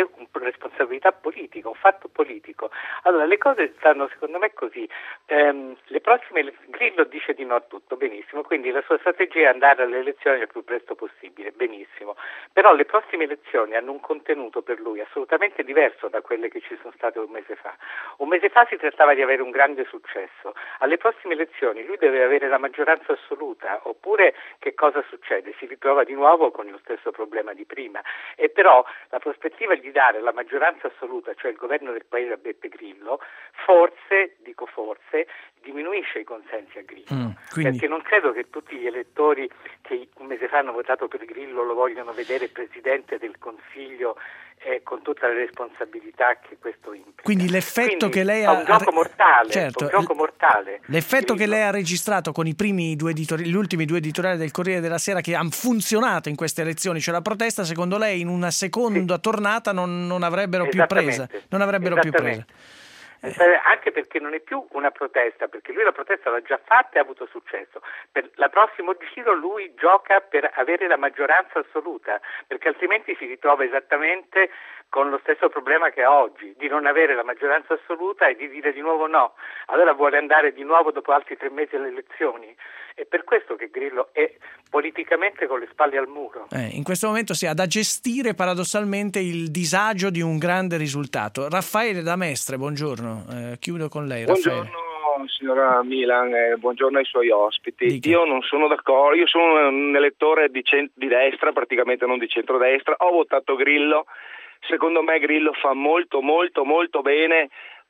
una responsabilità politica, un fatto politico. Allora le cose stanno secondo me così, ehm, le prossime, Grillo dice di no a tutto, benissimo, quindi la sua strategia è andare alle elezioni il più presto possibile, benissimo, però le prossime elezioni hanno un contenuto per lui assolutamente diverso da quelle che ci sono state un mese fa. Un mese fa si trattava di avere un grande successo, alle prossime elezioni lui deve avere la maggioranza assoluta, oppure che cosa succede? Si ritrova di nuovo con lo stesso problema di prima, e però la prospettiva di dare la maggioranza assoluta, cioè il governo del paese a Beppe Grillo, forse, dico forse, diminuisce i consensi a Grillo, mm, quindi... perché non credo che tutti gli elettori che un mese fa hanno votato per Grillo lo vogliono vedere Presidente del Consiglio eh, con tutta la responsabilità che questo implica. Quindi l'effetto Quindi, che lei ha... ha... un gioco mortale, certo, un gioco mortale. L'effetto Grillo. Che lei ha registrato con i primi due editori... gli ultimi due editoriali del Corriere della Sera che hanno funzionato in queste elezioni, cioè la protesta, secondo lei in una seconda sì. tornata non, non avrebbero più presa, non avrebbero più presa. Anche perché non è più una protesta, perché lui la protesta l'ha già fatta e ha avuto successo. Per la prossimo giro lui gioca per avere la maggioranza assoluta, perché altrimenti si ritrova esattamente con lo stesso problema che ha oggi, di non avere la maggioranza assoluta e di dire di nuovo no. Allora vuole andare di nuovo dopo altri tre mesi alle elezioni. È per questo che Grillo è politicamente con le spalle al muro. Eh, in questo momento si ha da gestire paradossalmente il disagio di un grande risultato. Raffaele da Mestre, buongiorno. Eh, chiudo con lei. Buongiorno Raffaele. Signora Milan, eh, buongiorno ai suoi ospiti. Dica. Io non sono d'accordo, io sono un elettore di, cent- di destra, praticamente non di centrodestra. Ho votato Grillo. Secondo me Grillo fa molto molto molto bene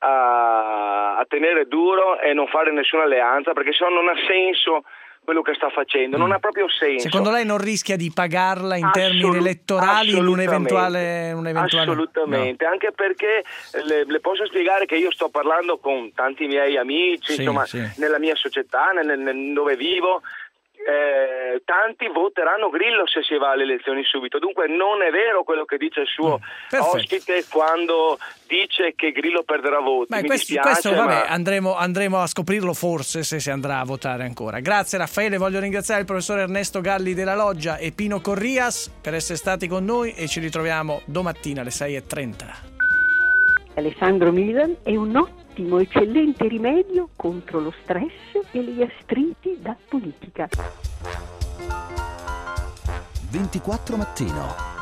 a, a tenere duro e non fare nessuna alleanza, perché se no non ha senso quello che sta facendo, non ha proprio senso. Secondo lei non rischia di pagarla in Assolut- termini elettorali in un eventuale, un eventuale... Assolutamente, no. Anche perché le, le posso spiegare che io sto parlando con tanti miei amici, sì, insomma, sì. nella mia società, nel, nel, dove vivo. Eh, tanti voteranno Grillo se si va alle elezioni subito, dunque non è vero quello che dice il suo mm, ospite quando dice che Grillo perderà voti. Beh, Mi questo, dispiace, questo vabbè, ma... andremo, andremo a scoprirlo forse se si andrà a votare ancora. Grazie Raffaele, voglio ringraziare il professor Ernesto Galli della Loggia e Pino Corrias per essere stati con noi e ci ritroviamo domattina alle sei e trenta. Alessandro Milan è un ottimo, eccellente rimedio contro lo stress e le gastriti da politica. ventiquattro Mattino.